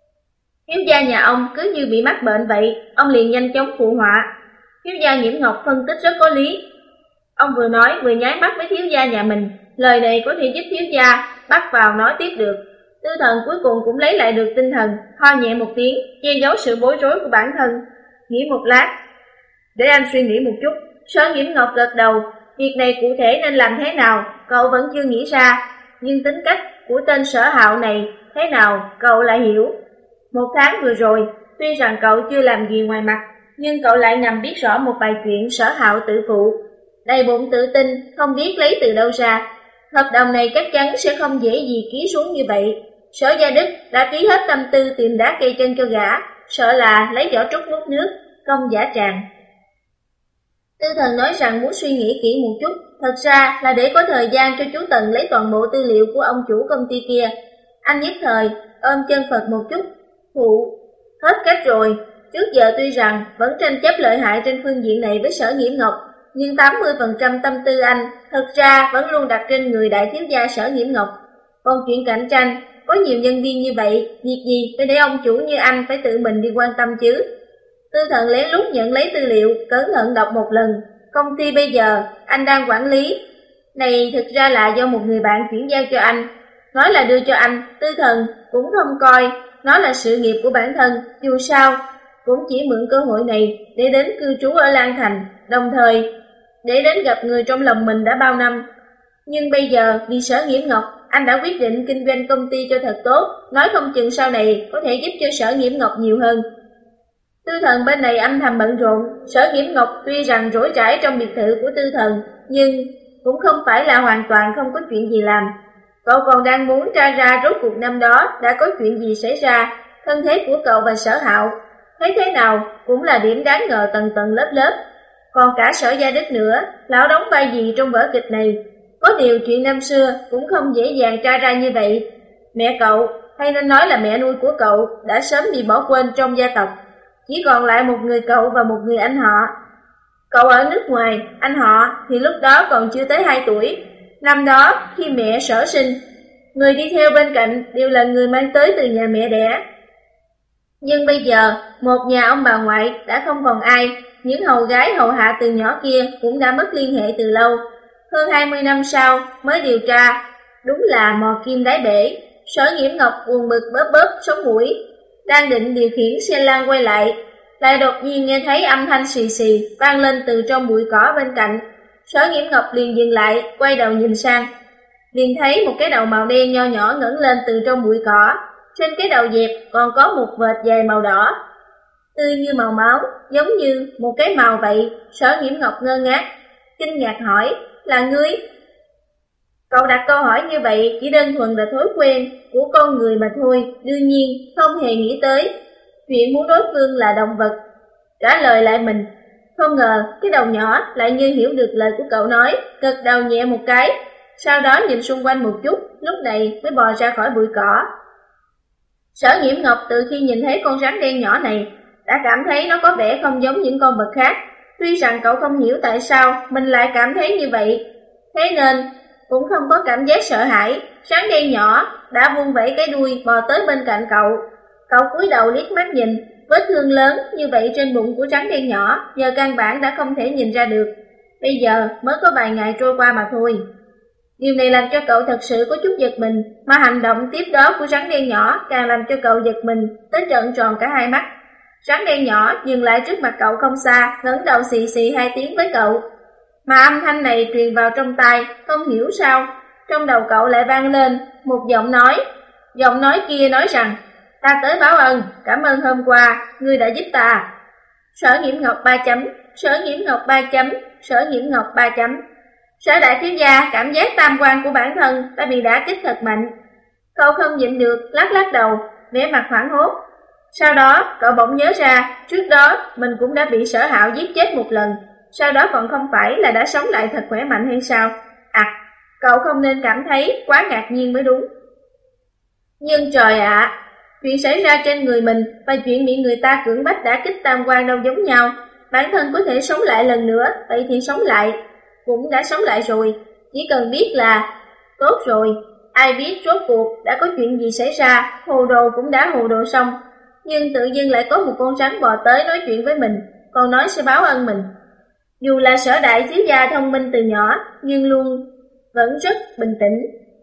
Speaker 1: Thiếu gia nhà ông cứ như bị mắc bệnh vậy, ông liền nhanh chóng phụ họa. Thiếu gia Nhiễm Ngọc phân tích rất có lý. Ông vừa nói vừa nháy mắt với thiếu gia nhà mình, lời này có thể giúp thiếu gia bắt vào nói tiếp được. Tư Thần cuối cùng cũng lấy lại được tinh thần, ho nhẹ một tiếng, che giấu sự bối rối của bản thân. Nghĩ một lát, để anh suy nghĩ một chút. Sở Nhiễm Ngọc gật đầu, việc này cụ thể nên làm thế nào, cậu vẫn chưa nghĩ ra, nhưng tính cách của tên Sở Hạo này thế nào, cậu lại hiểu. Một tháng vừa rồi, tuy rằng cậu chưa làm gì ngoài mặt, nhưng cậu lại ngầm biết rõ một vài chuyện Sở Hạo tự phụ. Đầy bụng tự tin, không biết lấy từ đâu ra. Hợp đồng này chắc chắn sẽ không dễ gì ký xuống như vậy. Sở Gia Đức đã ký hết tâm tư tìm đá cây chân cho gã, sợ là lấy vỏ trúc múc nước, công giả tràng. Tư Thần nói rằng muốn suy nghĩ kỹ một chút, thật ra là để có thời gian cho chú Tần lấy toàn bộ tư liệu của ông chủ công ty kia. Anh nhất thời ôm chân Phật một chút, phụ, hết cách rồi. Trước giờ tuy rằng vẫn tranh chấp lợi hại trên phương diện này với Sở Nhiễm Ngọc, nhưng tám mươi phần trăm tâm tư anh thật ra vẫn luôn đặt trên người đại thiếu gia Sở Nhiễm Ngọc. Còn chuyện cạnh tranh, có nhiều nhân viên như vậy, việc gì phải để ông chủ như anh phải tự mình đi quan tâm chứ? Tư Thần lén lút nhận lấy tư liệu, cẩn thận đọc một lần. Công ty bây giờ anh đang quản lý này thực ra là do một người bạn chuyển giao cho anh. Nói là đưa cho anh, Tư Thần cũng không coi nó là sự nghiệp của bản thân, dù sao cũng chỉ mượn cơ hội này để đến cư trú ở Lan Thành, đồng thời để đến gặp người trong lòng mình đã bao năm. Nhưng bây giờ vì Sở Nhiễm Ngọc, anh đã quyết định kinh doanh công ty cho thật tốt, nói không chừng sau này có thể giúp cho Sở Nhiễm Ngọc nhiều hơn. Tư Thần bên này âm thầm bận rộn. Sở Nghiễm Ngọc tuy rằng rỗi rãi trong biệt thự của Tư Thần, nhưng cũng không phải là hoàn toàn không có chuyện gì làm. Cậu còn đang muốn tra ra rốt cuộc năm đó đã có chuyện gì xảy ra. Thân thế của cậu và Sở Hạo, thấy thế nào cũng là điểm đáng ngờ tầng tầng lớp lớp. Còn cả Sở Gia Đức nữa, lão đóng vai gì trong vở kịch này? Có điều chuyện năm xưa cũng không dễ dàng tra ra như vậy. Mẹ cậu, hay nên nói là mẹ nuôi của cậu, đã sớm bị bỏ quên trong gia tộc. Chỉ còn lại một người cậu và một người anh họ. Cậu ở nước ngoài, anh họ thì lúc đó còn chưa tới hai tuổi. Năm đó khi mẹ Sở sinh, người đi theo bên cạnh đều là người mang tới từ nhà mẹ đẻ. Nhưng bây giờ, một nhà ông bà ngoại đã không còn ai. Những hầu gái hầu hạ từ nhỏ kia cũng đã mất liên hệ từ lâu. Hơn hai mươi năm sau mới điều tra, đúng là mò kim đáy bể. Sở Nghiễm Ngọc buồn bực bóp bóp sống mũi, đang định điều khiển xe lăn quay lại, lại đột nhiên nghe thấy âm thanh xì xì vang lên từ trong bụi cỏ bên cạnh. Sở Nghiễm Ngọc liền dừng lại, quay đầu nhìn sang, liền thấy một cái đầu màu đen nho nhỏ ngẩng lên từ trong bụi cỏ. Trên cái đầu dẹp còn có một vệt dài màu đỏ, tươi như màu máu, giống như một cái màu vậy. Sở Nghiễm Ngọc ngơ ngác, kinh ngạc hỏi, là ngươi? Cậu đặt câu hỏi như vậy chỉ đơn thuần là thói quen của con người mà thôi, đương nhiên không hề nghĩ tới chuyện muốn đối phương là động vật. Trả lời lại mình, không ngờ cái đầu nhỏ lại như hiểu được lời của cậu nói, gật đầu nhẹ một cái, sau đó nhìn xung quanh một chút, lúc này mới bò ra khỏi bụi cỏ. Sở Nghiễm Ngọc từ khi nhìn thấy con rắn đen nhỏ này đã cảm thấy nó có vẻ không giống những con vật khác. Tuy rằng cậu không hiểu tại sao mình lại cảm thấy như vậy, thế nên cũng không có cảm giác sợ hãi. Rắn đen nhỏ đã vung vẩy cái đuôi bò tới bên cạnh cậu. Cậu cúi đầu liếc mắt nhìn, vết thương lớn như vậy trên bụng của rắn đen nhỏ giờ căn bản đã không thể nhìn ra được. Bây giờ mới có vài ngày trôi qua mà thôi. Điều này làm cho cậu thật sự có chút giật mình, mà hành động tiếp đó của rắn đen nhỏ càng làm cho cậu giật mình tới trợn tròn cả hai mắt. Rắn đen nhỏ dừng lại trước mặt cậu không xa, ngẩng đầu xì xì hai tiếng với cậu. Mà âm thanh này truyền vào trong tai, không hiểu sao trong đầu cậu lại vang lên một giọng nói. Giọng nói kia nói rằng, ta tới báo ân, cảm ơn hôm qua ngươi đã giúp ta. Sở Nghiễm Ngọc ba chấm, Sở Nghiễm Ngọc ba chấm, Sở Nghiễm Ngọc ba chấm. Sở đại thiếu gia cảm giác tam quan của bản thân đã bị đả kích thật mạnh. Cậu không nhịn được, lắc lắc đầu, vẻ mặt hoảng hốt. Sau đó cậu bỗng nhớ ra, trước đó mình cũng đã bị Sở Hạo giết chết một lần, sau đó còn không phải là đã sống lại thật khỏe mạnh hay sao? À, cậu không nên cảm thấy quá ngạc nhiên mới đúng. Nhưng trời ạ, à, chuyện xảy ra trên người mình và chuyện bị người ta cưỡng bách đả kích tam quan đâu giống nhau. Bản thân có thể sống lại lần nữa, vậy thì sống lại, cũng đã sống lại rồi. Chỉ cần biết là, tốt rồi, ai biết rốt cuộc đã có chuyện gì xảy ra, hồ đồ cũng đã hồ đồ xong. Nhưng tự dưng lại có một con rắn bò tới nói chuyện với mình, còn nói sẽ báo ân mình. Dù là Sở đại thiếu gia thông minh từ nhỏ, nhưng luôn vẫn rất bình tĩnh,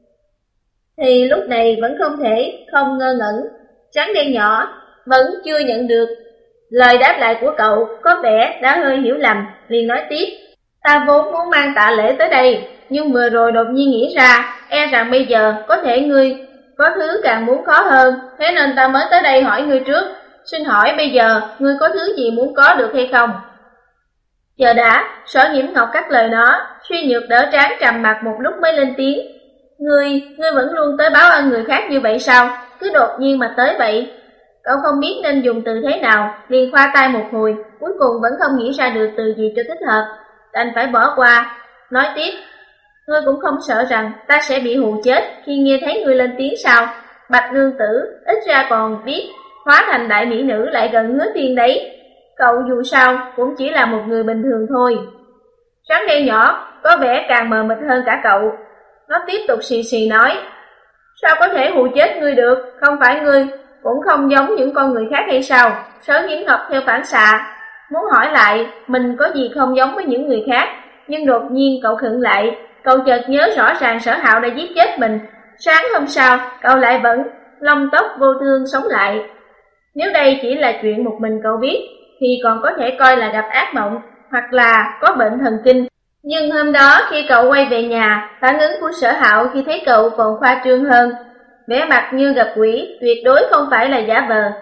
Speaker 1: thì lúc này vẫn không thể không ngơ ngẩn. Rắn đen nhỏ vẫn chưa nhận được lời đáp lại của cậu, có vẻ đã hơi hiểu lầm, liền nói tiếp. Ta vốn muốn mang tạ lễ tới đây, nhưng vừa rồi đột nhiên nghĩ ra, e rằng bây giờ có thể ngươi có thứ càng muốn có hơn, thế nên ta mới tới đây hỏi ngươi trước. Xin hỏi bây giờ ngươi có thứ gì muốn có được hay không? Chờ đã, Sở Nghiễm Ngọc cắt lời nó, suy nhược đỡ trán trầm mặt một lúc mới lên tiếng. Ngươi, ngươi vẫn luôn tới báo ơn người khác như vậy sao? Cứ đột nhiên mà tới vậy. Cậu không biết nên dùng từ thế nào, liền khoa tay một hồi, cuối cùng vẫn không nghĩ ra được từ gì cho thích hợp, đành phải bỏ qua. Nói tiếp, ngươi cũng không sợ rằng ta sẽ bị hù chết khi nghe thấy ngươi lên tiếng sao? Bạch nương tử, ít ra còn biết hóa thành đại mỹ nữ lại gần hứa tiên đấy. Cậu dù sao cũng chỉ là một người bình thường thôi. Rắn đen nhỏ có vẻ càng mờ mịt hơn cả cậu. Nó tiếp tục xì xì nói, sao có thể hù chết ngươi được? Không phải ngươi cũng không giống những con người khác hay sao? Sở Nghiễm Ngọc theo phản xạ muốn hỏi lại mình có gì không giống với những người khác, nhưng đột nhiên cậu khựng lại. Cậu chợt nhớ rõ ràng Sở Hạo đã giết chết mình. Sáng hôm sau cậu lại vẫn lông tóc vô thương sống lại. Nếu đây chỉ là chuyện một mình cậu biết thì còn có thể coi là gặp ác mộng hoặc là có bệnh thần kinh. Nhưng hôm đó khi cậu quay về nhà, phản ứng của Sở Hạo khi thấy cậu còn khoa trương hơn, vẻ mặt như gặp quỷ, tuyệt đối không phải là giả vờ.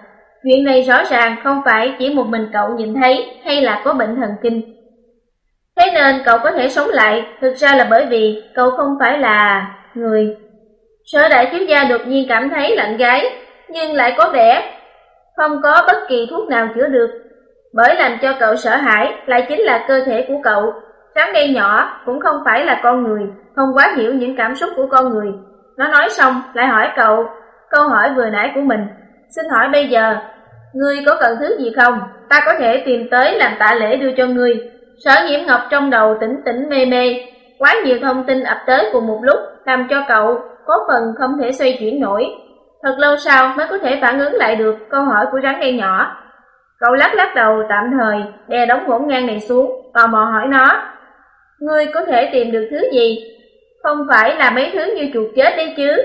Speaker 1: Chuyện này rõ ràng không phải chỉ một mình cậu nhìn thấy hay là có bệnh thần kinh. Thế nên cậu có thể sống lại, thực ra là bởi vì cậu không phải là người. Sở đại thiếu gia đột nhiên cảm thấy lạnh gáy, nhưng lại có vẻ không có bất kỳ thuốc nào chữa được. Bởi làm cho cậu sợ hãi lại chính là cơ thể của cậu. Rắn đen nhỏ cũng không phải là con người, không quá hiểu những cảm xúc của con người. Nó nói xong lại hỏi cậu câu hỏi vừa nãy của mình. Xin hỏi bây giờ, ngươi có cần thứ gì không? Ta có thể tìm tới làm tạ lễ đưa cho ngươi. Sở Nhiễm Ngọc trong đầu tỉnh tỉnh mê mê, quá nhiều thông tin ập tới cùng một lúc, làm cho cậu có phần không thể xoay chuyển nổi. Thật lâu sau mới có thể phản ứng lại được câu hỏi của rắn đen nhỏ. Cậu lắc lắc đầu tạm thời, đè đống ngổn ngang này xuống, tò mò hỏi nó. Ngươi có thể tìm được thứ gì? Không phải là mấy thứ như chuột chết đấy chứ?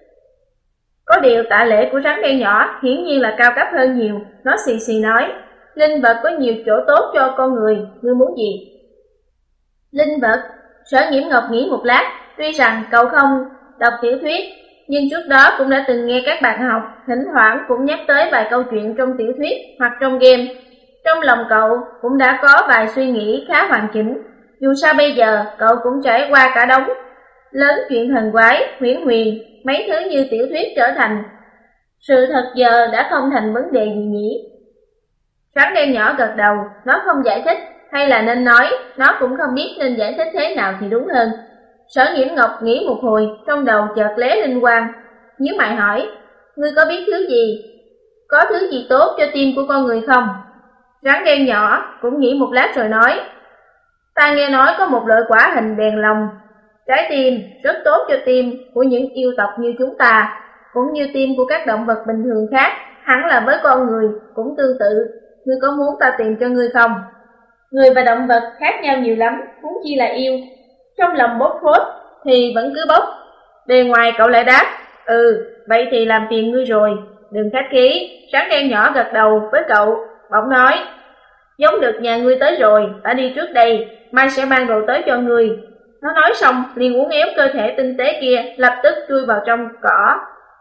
Speaker 1: Có điều tạ lễ của rắn đen nhỏ hiển nhiên là cao cấp hơn nhiều. Nó xì xì nói, linh vật có nhiều chỗ tốt cho con người, ngươi muốn gì? Linh vật? Sở Nhiễm Ngọc nghĩ một lát, tuy rằng cậu không đọc tiểu thuyết, nhưng trước đó cũng đã từng nghe các bạn học, thỉnh thoảng cũng nhắc tới vài câu chuyện trong tiểu thuyết hoặc trong game. Trong lòng cậu cũng đã có vài suy nghĩ khá hoàn chỉnh. Dù sao bây giờ cậu cũng trải qua cả đống lớn chuyện thần quái, huyễn huyền, mấy thứ như tiểu thuyết trở thành sự thật giờ đã không thành vấn đề gì nhỉ? Rắn đen nhỏ gật đầu, nó không giải thích, hay là nên nói, nó cũng không biết nên giải thích thế nào thì đúng hơn. Sở Nhiễm Ngọc nghĩ một hồi, trong đầu chợt lóe linh quang, nhíu mày hỏi, ngươi có biết thứ gì? Có thứ gì tốt cho tim của con người không? Rắn đen nhỏ cũng nghĩ một lát rồi nói, ta nghe nói có một loại quả hình đèn lồng, trái tim rất tốt cho tim của những yêu tộc như chúng ta, cũng như tim của các động vật bình thường khác, hẳn là với con người cũng tương tự. Ngươi có muốn ta tìm cho ngươi không? Người và động vật khác nhau nhiều lắm, huống chi là yêu. Trong lòng bốc phốt thì vẫn cứ bốc. Bề ngoài cậu lại đáp, ừ, vậy thì làm phiền ngươi rồi, đừng khách khí. Rắn đen nhỏ gật đầu với cậu, bỗng nói, giống được nhà ngươi tới rồi, ta đi trước đây, mai sẽ mang đồ tới cho ngươi. Nó nói xong liền uốn éo cơ thể tinh tế kia, lập tức chui vào trong cỏ.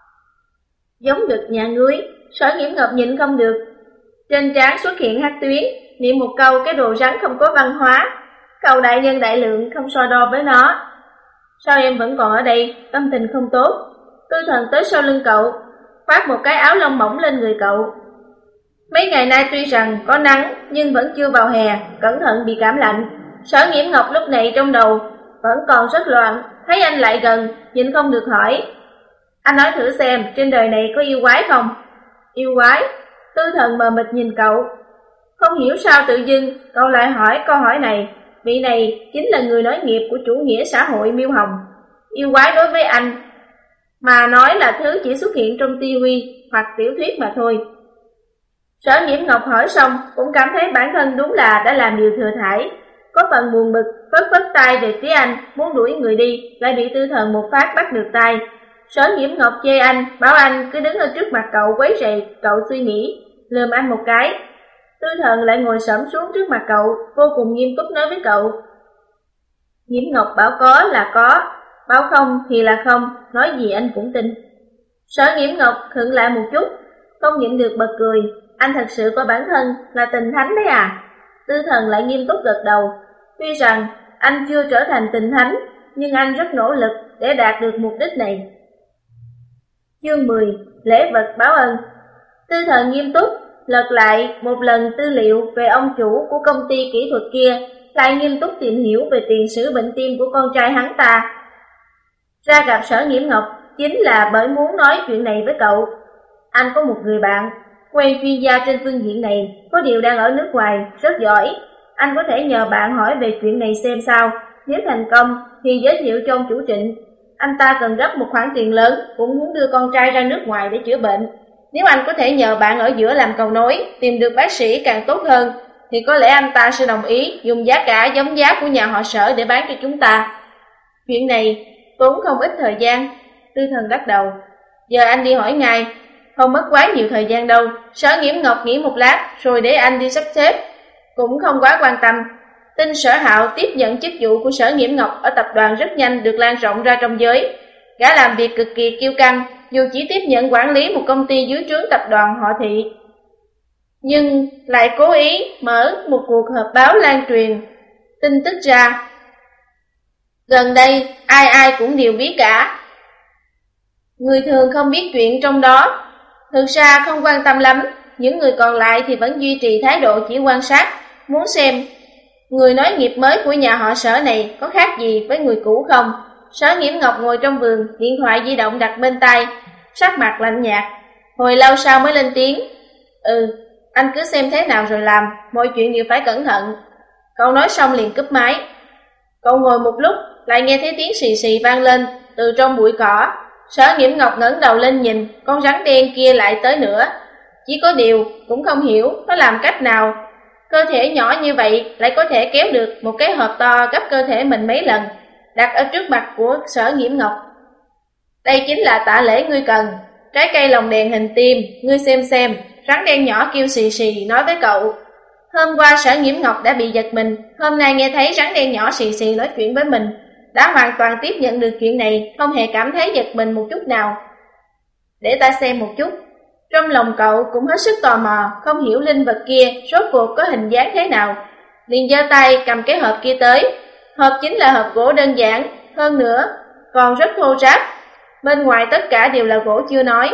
Speaker 1: Giống được nhà ngươi, Sở Nhiễm Ngọc nhịn không được, trên trán xuất hiện hắc tuyến, niệm một câu cái đồ rắn không có văn hóa. Cậu đại nhân đại lượng không so đo với nó. Sao em vẫn còn ở đây, tâm tình không tốt? Tư Thần tới sau lưng cậu, phát một cái áo lông mỏng lên người cậu. Mấy ngày nay tuy rằng có nắng nhưng vẫn chưa vào hè, cẩn thận bị cảm lạnh. Sở Nhiễm Ngọc lúc này trong đầu vẫn còn rất loạn, thấy anh lại gần, nhịn không được hỏi, anh nói thử xem trên đời này có yêu quái không? Yêu quái? Tư Thần mờ mịt nhìn cậu, không hiểu sao tự dưng cậu lại hỏi câu hỏi này. Vị này chính là người nối nghiệp của chủ nghĩa xã hội Miêu Hồng. Yêu quái đối với anh mà nói là thứ chỉ xuất hiện trong ti vi hoặc tiểu thuyết mà thôi. Sở Nhiễm Ngọc hỏi xong cũng cảm thấy bản thân đúng là đã làm điều thừa thãi, có phần buồn bực, phất phất tay về phía anh, muốn đuổi người đi, lại bị Tư Thần một phát bắt được tay. Sở Nhiễm Ngọc chê anh, bảo anh cứ đứng ở trước mặt cậu quấy rầy cậu suy nghĩ, lườm anh một cái. Tư Thần lại ngồi xổm xuống trước mặt cậu, vô cùng nghiêm túc nói với cậu, Nhiễm Ngọc bảo có là có, bảo không thì là không, nói gì anh cũng tin. Sở Nhiễm Ngọc khựng lại một chút, không nhịn được bật cười, anh thật sự có bản thân là tình thánh đấy à? Tư Thần lại nghiêm túc gật đầu, tuy rằng anh chưa trở thành tình thánh, nhưng anh rất nỗ lực để đạt được mục đích này. Chương mười, lễ vật báo ân. Tư Thần nghiêm túc lật lại một lần tư liệu về ông chủ của công ty kỹ thuật kia, lại nghiêm túc tìm hiểu về tiền sử bệnh tim của con trai hắn ta. Ra gặp Sở Nhiễm Ngọc chính là bởi muốn nói chuyện này với cậu. Anh có một người bạn quen chuyên gia trên phương diện này, có điều đang ở nước ngoài, rất giỏi. Anh có thể nhờ bạn hỏi về chuyện này xem sao. Nếu thành công thì giới thiệu cho ông chủ Trịnh. Anh ta cần gấp một khoản tiền lớn, cũng muốn đưa con trai ra nước ngoài để chữa bệnh. Nếu anh có thể nhờ bạn ở giữa làm cầu nối, tìm được bác sĩ càng tốt hơn, thì có lẽ anh ta sẽ đồng ý dùng giá cả giống giá của nhà họ Sở để bán cho chúng ta. Chuyện này tốn không ít thời gian. Tư Thần lắc đầu, giờ anh đi hỏi ngài, không mất quá nhiều thời gian đâu. Sở Nhiễm Ngọc nghĩ một lát rồi để anh đi sắp xếp, cũng không quá quan tâm. Tin Sở Hạo tiếp nhận chức vụ của Sở Nhiễm Ngọc ở tập đoàn rất nhanh được lan rộng ra trong giới. Gã làm việc cực kỳ kiêu căng, dù chỉ tiếp nhận quản lý một công ty dưới trướng tập đoàn họ Thị. nhưng lại cố ý mở một cuộc họp báo lan truyền tin tức ra. Gần đây ai ai cũng đều biết cả. Người thường không biết chuyện trong đó, thực ra không quan tâm lắm. Những người còn lại thì vẫn duy trì thái độ chỉ quan sát, muốn xem người nối nghiệp mới của nhà họ Sở này có khác gì với người cũ không. Sở Nghiễm Ngọc ngồi trong vườn, điện thoại di động đặt bên tai, sắc mặt lạnh nhạt. Hồi lâu sau mới lên tiếng: Ừ, anh cứ xem thế nào rồi làm, mọi chuyện đều phải cẩn thận. Cậu nói xong liền cúp máy. Cậu ngồi một lúc, lại nghe thấy tiếng xì xì vang lên từ trong bụi cỏ. Sở Nghiễm Ngọc ngẩng đầu lên nhìn, con rắn đen kia lại tới nữa. Chỉ có điều cũng không hiểu nó làm cách nào, cơ thể nhỏ như vậy lại có thể kéo được một cái hộp to gấp cơ thể mình mấy lần, đặt ở trước mặt của Sở Nghiễm Ngọc. Đây chính là tạ lễ ngươi cần, trái cây lồng đèn hình tim, ngươi xem xem. Rắn đen nhỏ kêu xì xì nói với cậu. Hôm qua Sở Nghiễm Ngọc đã bị giật mình, hôm nay nghe thấy rắn đen nhỏ xì xì nói chuyện với mình, đã hoàn toàn tiếp nhận được chuyện này, không hề cảm thấy giật mình một chút nào. Để ta xem một chút. Trong lòng cậu cũng hết sức tò mò, không hiểu linh vật kia rốt cuộc có hình dáng thế nào. Liền giơ tay cầm cái hộp kia tới. Hộp chính là hộp gỗ đơn giản, hơn nữa còn rất thô ráp. Bên ngoài tất cả đều là gỗ chưa nói,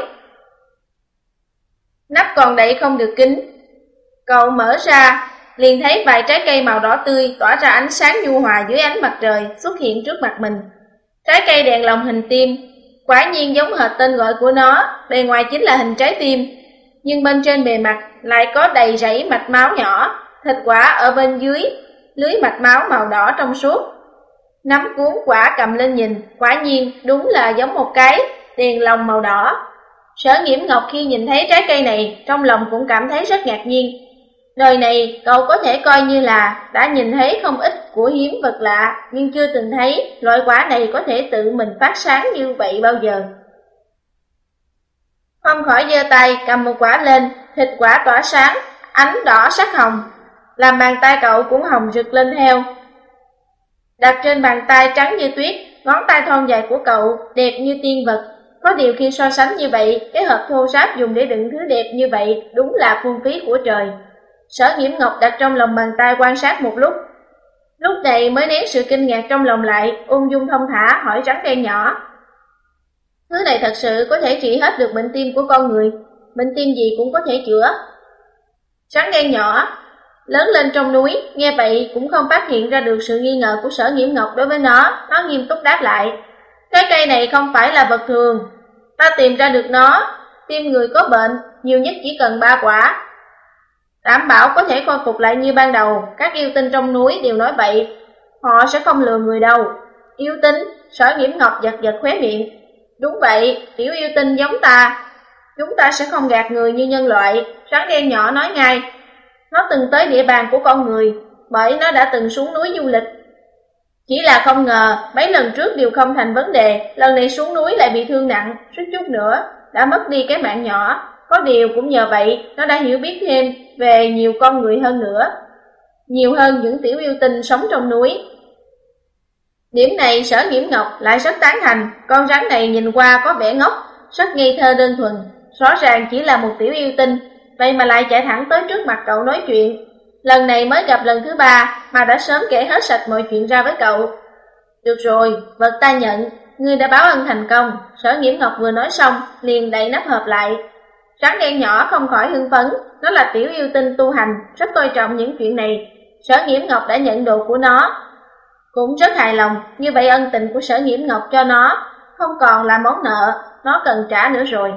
Speaker 1: nắp còn đậy không được kín. Cậu mở ra, liền thấy vài trái cây màu đỏ tươi tỏa ra ánh sáng nhu hòa dưới ánh mặt trời xuất hiện trước mặt mình. Trái cây đèn lồng hình tim, quả nhiên giống hệt tên gọi của nó, bề ngoài chính là hình trái tim, nhưng bên trên bề mặt lại có đầy rẫy mạch máu nhỏ, thịt quả ở bên dưới, lưới mạch máu màu đỏ trong suốt. Nắm cuốn quả cầm lên nhìn, quả nhiên đúng là giống một cái đèn lồng màu đỏ. Sở Nghiễm Ngọc khi nhìn thấy trái cây này, trong lòng cũng cảm thấy rất ngạc nhiên. Đời này cậu có thể coi như là đã nhìn thấy không ít của hiếm vật lạ, nhưng chưa từng thấy loại quả này có thể tự mình phát sáng như vậy bao giờ. Không khỏi giơ tay cầm một quả lên, thịt quả tỏa sáng, ánh đỏ sắc hồng, làm bàn tay cậu cũng hồng rực lên theo. Đặt trên bàn tay trắng như tuyết, ngón tay thon dài của cậu đẹp như tiên vật. Có điều khi so sánh như vậy, cái hộp thô ráp dùng để đựng thứ đẹp như vậy đúng là phung phí của trời. Sở Nghiễm Ngọc đặt trong lòng bàn tay quan sát một lúc, lúc này mới nén sự kinh ngạc trong lòng lại, ung dung thông thả hỏi rắn đen nhỏ. Thứ này thật sự có thể trị hết được bệnh tim của con người, bệnh tim gì cũng có thể chữa. Rắn đen nhỏ lớn lên trong núi, nghe vậy cũng không phát hiện ra được sự nghi ngờ của Sở Nghiễm Ngọc đối với nó, nó nghiêm túc đáp lại. Cái cây này không phải là vật thường, ta tìm ra được nó, tim người có bệnh, nhiều nhất chỉ cần ba quả, đảm bảo có thể khôi phục lại như ban đầu. Các yêu tinh trong núi đều nói vậy, họ sẽ không lừa người đâu. Yêu tinh? Sở Nghiễm Ngọc giật giật khóe miệng. Đúng vậy, tiểu yêu tinh giống ta, chúng ta sẽ không gạt người như nhân loại. Rắn đen nhỏ nói ngay, nó từng tới địa bàn của con người, bởi nó đã từng xuống núi du lịch. Chỉ là không ngờ mấy lần trước đều không thành vấn đề, lần này xuống núi lại bị thương nặng, suýt chút nữa đã mất đi cái mạng nhỏ. Có điều cũng nhờ vậy nó đã hiểu biết thêm về nhiều con người hơn nữa, nhiều hơn những tiểu yêu tinh sống trong núi. Điểm này Sở Nghiễm Ngọc lại rất tán thành. Con rắn này nhìn qua có vẻ ngốc, rất ngây thơ đơn thuần, rõ ràng chỉ là một tiểu yêu tinh, vậy mà lại chạy thẳng tới trước mặt cậu nói chuyện. Lần này mới gặp lần thứ ba mà đã sớm kể hết sạch mọi chuyện ra với cậu. Được rồi, vật ta nhận, ngươi đã báo ân thành công. Sở Nghiễm Ngọc vừa nói xong liền đậy nắp hộp lại. Rắn đen nhỏ không khỏi hưng phấn, nó là tiểu yêu tinh tu hành, rất coi trọng những chuyện này. Sở Nghiễm Ngọc đã nhận đồ của nó, cũng rất hài lòng. Như vậy ân tình của Sở Nghiễm Ngọc cho nó không còn là món nợ nó cần trả nữa rồi.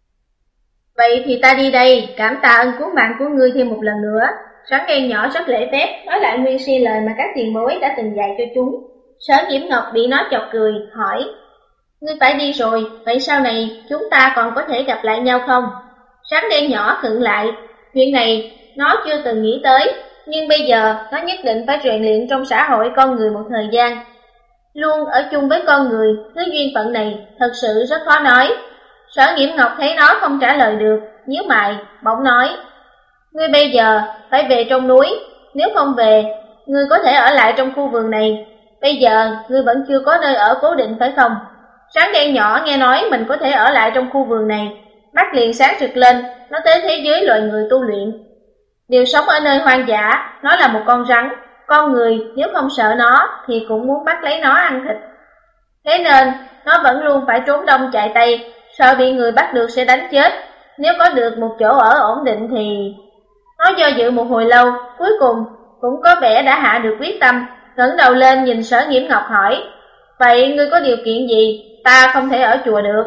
Speaker 1: Vậy thì ta đi đây, cảm tạ ân cứu mạng của ngươi thêm một lần nữa. Rắn đen nhỏ rất lễ phép nói lại nguyên si lời mà các tiền bối đã từng dạy cho chúng. Sở Nghiễm Ngọc bị nó chọc cười, hỏi: Ngươi phải đi rồi, vậy sau này chúng ta còn có thể gặp lại nhau không? Rắn đen nhỏ khựng lại, chuyện này nó chưa từng nghĩ tới, nhưng bây giờ nó nhất định phải rèn luyện trong xã hội con người một thời gian. Luôn ở chung với con người, thứ duyên phận này thật sự rất khó nói. Sở Nghiễm Ngọc thấy nó không trả lời được, nhíu mày, bỗng nói: Ngươi bây giờ phải về trong núi, nếu không về, ngươi có thể ở lại trong khu vườn này. Bây giờ ngươi vẫn chưa có nơi ở cố định phải không? Rắn đen nhỏ nghe nói mình có thể ở lại trong khu vườn này, mắt liền sáng rực lên, nó tới thế giới loài người tu luyện. Đều sống ở nơi hoang dã, nó là một con rắn. Con người nếu không sợ nó thì cũng muốn bắt lấy nó ăn thịt. Thế nên nó vẫn luôn phải trốn đông chạy tây, sợ bị người bắt được sẽ đánh chết. Nếu có được một chỗ ở ổn định thì... Nó do dự một hồi lâu, cuối cùng cũng có vẻ đã hạ được quyết tâm, ngẩng đầu lên nhìn Sở Nghiễm Ngọc hỏi: "Vậy ngươi có điều kiện gì? Ta không thể ở chùa được."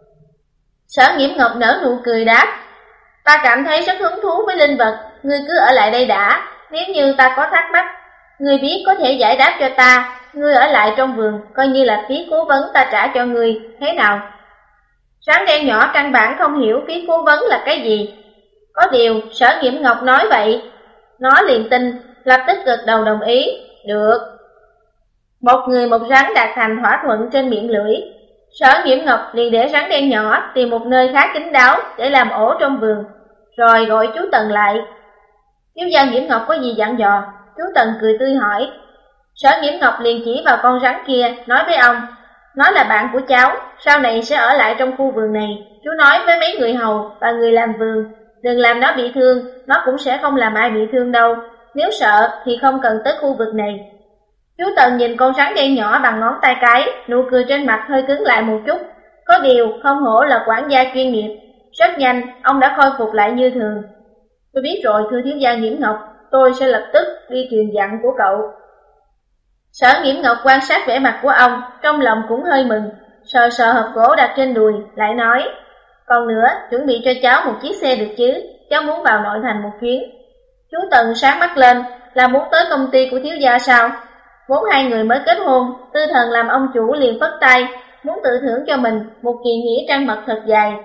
Speaker 1: Sở Nghiễm Ngọc nở nụ cười đáp: "Ta cảm thấy rất hứng thú với linh vật, ngươi cứ ở lại đây đã. Nếu như ta có thắc mắc, ngươi biết có thể giải đáp cho ta. Ngươi ở lại trong vườn, coi như là phí cố vấn ta trả cho ngươi, thế nào?" Rắn đen nhỏ căn bản không hiểu phí cố vấn là cái gì. Có điều Sở Nghiễm Ngọc nói vậy, nó liền tin, lập tức gật đầu đồng ý. Được. Một người một rắn đạt thành thỏa thuận trên miệng lưỡi. Sở Nghiễm Ngọc liền để rắn đen nhỏ tìm một nơi khá kín đáo để làm ổ trong vườn, rồi gọi chú Tần lại. Thiếu gia Nghiễm Ngọc có gì dặn dò? Chú Tần cười tươi hỏi. Sở Nghiễm Ngọc liền chỉ vào con rắn kia, nói với ông: "Nó là bạn của cháu, sau này sẽ ở lại trong khu vườn này. Chú nói với mấy người hầu và người làm vườn, đừng làm nó bị thương, nó cũng sẽ không làm ai bị thương đâu. Nếu sợ thì không cần tới khu vực này." Chú Tần nhìn con rắn đen nhỏ bằng ngón tay cái, nụ cười trên mặt hơi cứng lại một chút. Có điều không hổ là quản gia chuyên nghiệp. Rất nhanh, ông đã khôi phục lại như thường. "Tôi biết rồi thưa thiếu gia Nghiễm Ngọc, tôi sẽ lập tức đi truyền dặn của cậu." Sở Nghiễm Ngọc quan sát vẻ mặt của ông, trong lòng cũng hơi mừng, sờ sờ hộp gỗ đặt trên đùi, lại nói: "Còn nữa, chuẩn bị cho cháu một chiếc xe được chứ, cháu muốn vào nội thành một chuyến." Chú Tần sáng mắt lên, là muốn tới công ty của thiếu gia sao? Vốn hai người mới kết hôn, Tư Thần làm ông chủ liền phất tay, muốn tự thưởng cho mình một kỳ nghỉ trăng mật thật dài.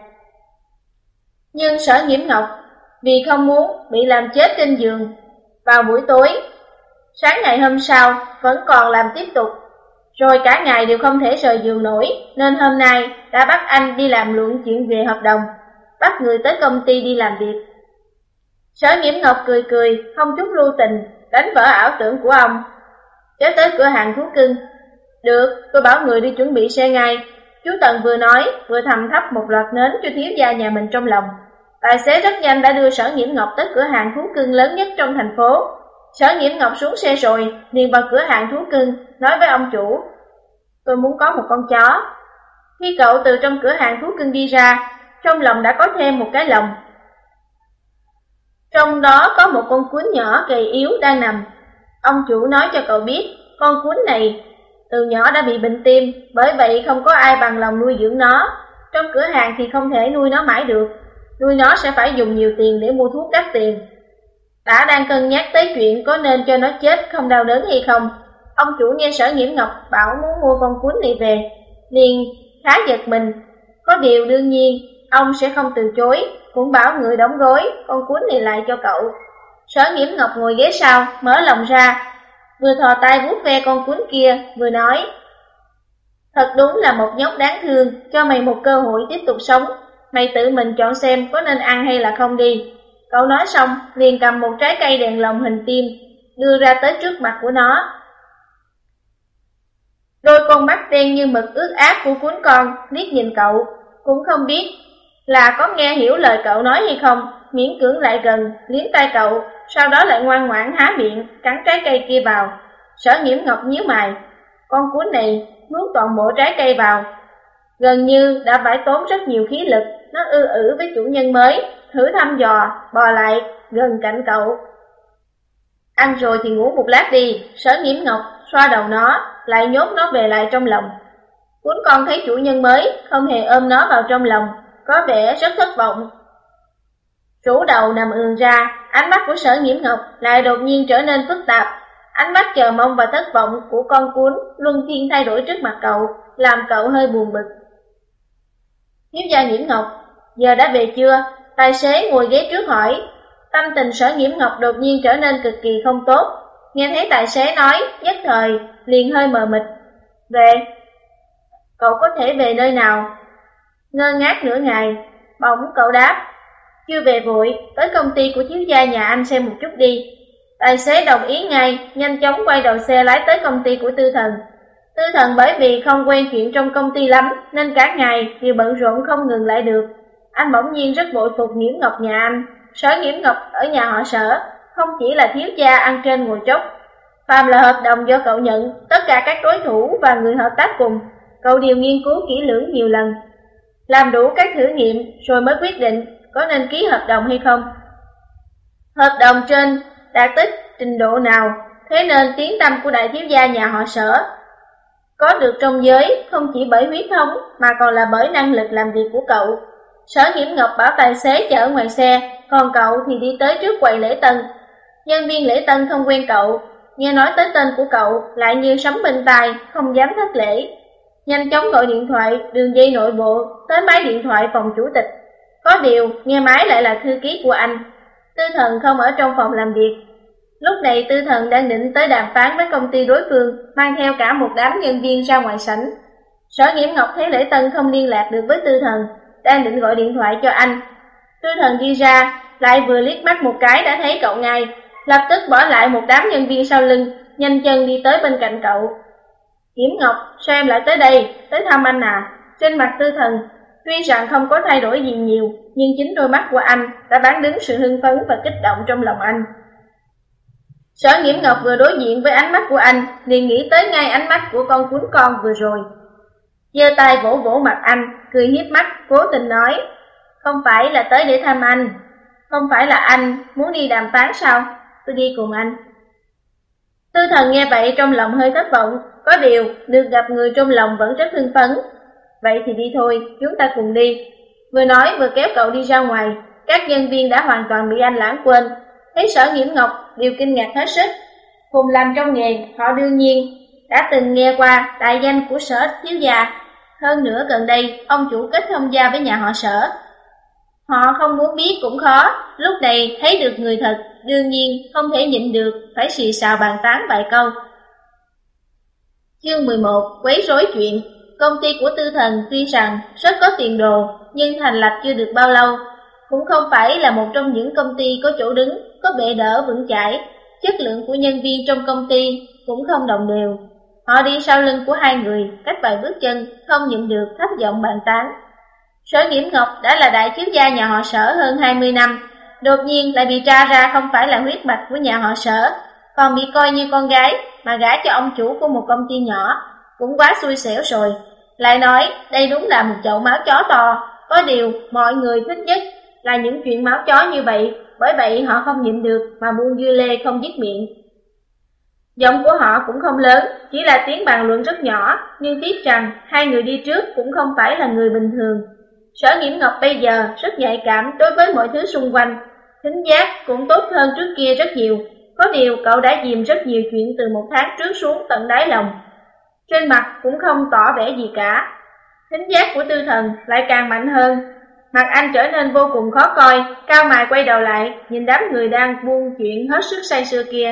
Speaker 1: Nhưng Sở Nghiễm Ngọc vì không muốn bị làm chết trên giường vào buổi tối, sáng ngày hôm sau vẫn còn làm tiếp tục, rồi cả ngày đều không thể rời giường nổi, nên hôm nay đã bắt anh đi làm luận chuyện về hợp đồng, bắt người tới công ty đi làm việc. Sở Nghiễm Ngọc cười cười, không chút lưu tình, đánh vỡ ảo tưởng của ông. Kéo tới cửa hàng thú cưng. "Được, tôi bảo người đi chuẩn bị xe ngay." Chú Tần vừa nói, vừa thầm thắp một loạt nến cho thiếu gia nhà mình trong lòng. Tài xế rất nhanh đã đưa Sở Nghiễm Ngọc tới cửa hàng thú cưng lớn nhất trong thành phố. Sở Nghiễm Ngọc xuống xe rồi, liền vào cửa hàng thú cưng, nói với ông chủ: "Tôi muốn có một con chó." Khi cậu từ trong cửa hàng thú cưng đi ra, trong lòng đã có thêm một cái lồng. Trong đó có một con cún nhỏ gầy yếu đang nằm. Ông chủ nói cho cậu biết, con cún này từ nhỏ đã bị bệnh tim, bởi vậy không có ai bằng lòng nuôi dưỡng nó. Trong cửa hàng thì không thể nuôi nó mãi được, nuôi nó sẽ phải dùng nhiều tiền để mua thuốc đắt tiền. Đã đang cân nhắc tới chuyện có nên cho nó chết không đau đớn hay không. Ông chủ nghe Sở Nghiễm Ngọc bảo muốn mua con cún này về, liền khá giật mình. Có điều đương nhiên ông sẽ không từ chối, cũng bảo người đóng gói con cún này lại cho cậu. Sở Nghiễm Ngọc ngồi ghế sau, mở lòng ra, vừa thò tay vuốt ve con cún kia, vừa nói: "Thật đúng là một nhóc đáng thương, cho mày một cơ hội tiếp tục sống. Mày tự mình chọn xem có nên ăn hay là không đi." Cậu nói xong, liền cầm một trái cây đèn lồng hình tim, đưa ra tới trước mặt của nó. Đôi con mắt đen như mực ướt át của cún con liếc nhìn cậu, cũng không biết là có nghe hiểu lời cậu nói hay không, miễn cưỡng lại gần, liếm tay cậu, sau đó lại ngoan ngoãn há miệng, cắn trái cây kia vào. Sở Nghiễm Ngọc nhíu mày, con cún này nuốt toàn bộ trái cây vào, gần như đã phải tốn rất nhiều khí lực. Nó ư ử với chủ nhân mới, thử thăm dò, bò lại gần cạnh cậu. "Ăn rồi thì ngủ một lát đi." Sở Nghiễm Ngọc xoa đầu nó, lại nhốt nó về lại trong lòng. Cún con thấy chủ nhân mới không hề ôm nó vào trong lòng, có vẻ rất thất vọng. Rũ đầu nằm ườn ra, ánh mắt của Sở Nghiễm Ngọc lại đột nhiên trở nên phức tạp. Ánh mắt chờ mong và thất vọng của con cún luân phiên thay đổi trước mặt cậu, làm cậu hơi buồn bực. "Thiếu gia Nghiễm Ngọc, giờ đã về chưa?" Tài xế ngồi ghế trước hỏi. Tâm tình Sở Nghiễm Ngọc đột nhiên trở nên cực kỳ không tốt. Nghe thấy tài xế nói, nhất thời liền hơi mờ mịt. "Về? Cậu có thể về nơi nào?" Ngơ ngác nửa ngày, bỗng cậu đáp: "Chưa về vội, tới công ty của thiếu gia nhà anh xem một chút đi." Tài xế đồng ý ngay, nhanh chóng quay đầu xe lái tới công ty của Tư Thần. Tư Thần bởi vì không quen chuyện trong công ty lắm, nên cả ngày đều bận rộn không ngừng lại được. Anh bỗng nhiên rất bội phục Nghiễm Ngọc nhà anh, Sở Nghiễm Ngọc ở nhà họ Sở không chỉ là thiếu gia ăn trên ngồi chốc. Phàm là hợp đồng do cậu nhận, tất cả các đối thủ và người hợp tác cùng, cậu đều nghiên cứu kỹ lưỡng nhiều lần, làm đủ các thử nghiệm rồi mới quyết định có nên ký hợp đồng hay không. Hợp đồng trên đạt tới trình độ nào, thế nên tiếng tăm của đại thiếu gia nhà họ Sở có được trong giới không chỉ bởi huyết thống mà còn là bởi năng lực làm việc của cậu. Sở Nghiễm Ngọc bảo tài xế chở ngoài xe, còn cậu thì đi tới trước quầy lễ tân. Nhân viên lễ tân không quen cậu, nghe nói tới tên của cậu lại như sấm bên tai, không dám thất lễ. Nhanh chóng gọi điện thoại đường dây nội bộ tới máy điện thoại phòng chủ tịch. Có điều nghe máy lại là thư ký của anh. Tư Thần không ở trong phòng làm việc. Lúc này Tư Thần đang định tới đàm phán với công ty đối phương, mang theo cả một đám nhân viên ra ngoài sảnh. Sở Nghiễm Ngọc thấy lễ tân không liên lạc được với Tư Thần, đang định gọi điện thoại cho anh. Tư Thần đi ra, lại vừa liếc mắt một cái đã thấy cậu ngay, lập tức bỏ lại một đám nhân viên sau lưng, nhanh chân đi tới bên cạnh cậu. Nghiễm Ngọc, sao em lại tới đây, tới thăm anh à? Trên mặt Tư Thần tuy rằng không có thay đổi gì nhiều, nhưng chính đôi mắt của anh đã bán đứng sự hưng phấn và kích động trong lòng anh. Sở Nghiễm Ngọc vừa đối diện với ánh mắt của anh, liền nghĩ tới ngay ánh mắt của con cún con vừa rồi. Giơ tay vỗ vỗ mặt anh, cười hiếp mắt, cố tình nói, không phải là tới để thăm anh, không phải là anh muốn đi đàm phán sao? Tôi đi cùng anh. Tư Thần nghe vậy trong lòng hơi thất vọng, có điều được gặp người trong lòng vẫn rất hưng phấn. Vậy thì đi thôi, chúng ta cùng đi. Vừa nói vừa kéo cậu đi ra ngoài, các nhân viên đã hoàn toàn bị anh lãng quên. Thấy Sở Nghiễm Ngọc đều kinh ngạc hết sức. Cùng làm trong nghề, họ đương nhiên đã từng nghe qua đại danh của Sở thiếu gia. Hơn nữa gần đây, ông chủ kết thông gia với nhà họ Sở. Họ không muốn biết cũng khó, lúc này thấy được người thật, đương nhiên không thể nhịn được, phải xì xào bàn tán vài câu. Chương mười một, quấy rối chuyện. Công ty của Tư Thần tuy rằng rất có tiền đồ, nhưng thành lập chưa được bao lâu, cũng không phải là một trong những công ty có chỗ đứng, có bệ đỡ vững chãi. Chất lượng của nhân viên trong công ty cũng không đồng đều. Họ đi sau lưng của hai người, cách vài bước chân, không nhịn được thấp giọng bàn tán. Sở Nghiễm Ngọc đã là đại thiếu gia nhà họ Sở hơn hai mươi năm, đột nhiên lại bị tra ra không phải là huyết mạch của nhà họ Sở, còn bị coi như con gái mà gả cho ông chủ của một công ty nhỏ, cũng quá xui xẻo rồi. Lại nói, đây đúng là một chậu máu chó to, có điều mọi người thích nhất là những chuyện máu chó như vậy, bởi vậy họ không nhịn được mà buông dưa lê không dứt miệng. Giọng của họ cũng không lớn, chỉ là tiếng bàn luận rất nhỏ, nhưng tiếc rằng hai người đi trước cũng không phải là người bình thường. Sở Nghiễm Ngọc bây giờ rất nhạy cảm đối với mọi thứ xung quanh, thính giác cũng tốt hơn trước kia rất nhiều, có điều cậu đã dìm rất nhiều chuyện từ một tháng trước xuống tận đáy lòng. Trên mặt cũng không tỏ vẻ gì cả. Thính giác của Tư Thần lại càng mạnh hơn, mặt anh trở nên vô cùng khó coi, cao mày quay đầu lại, nhìn đám người đang buôn chuyện hết sức say sưa kia.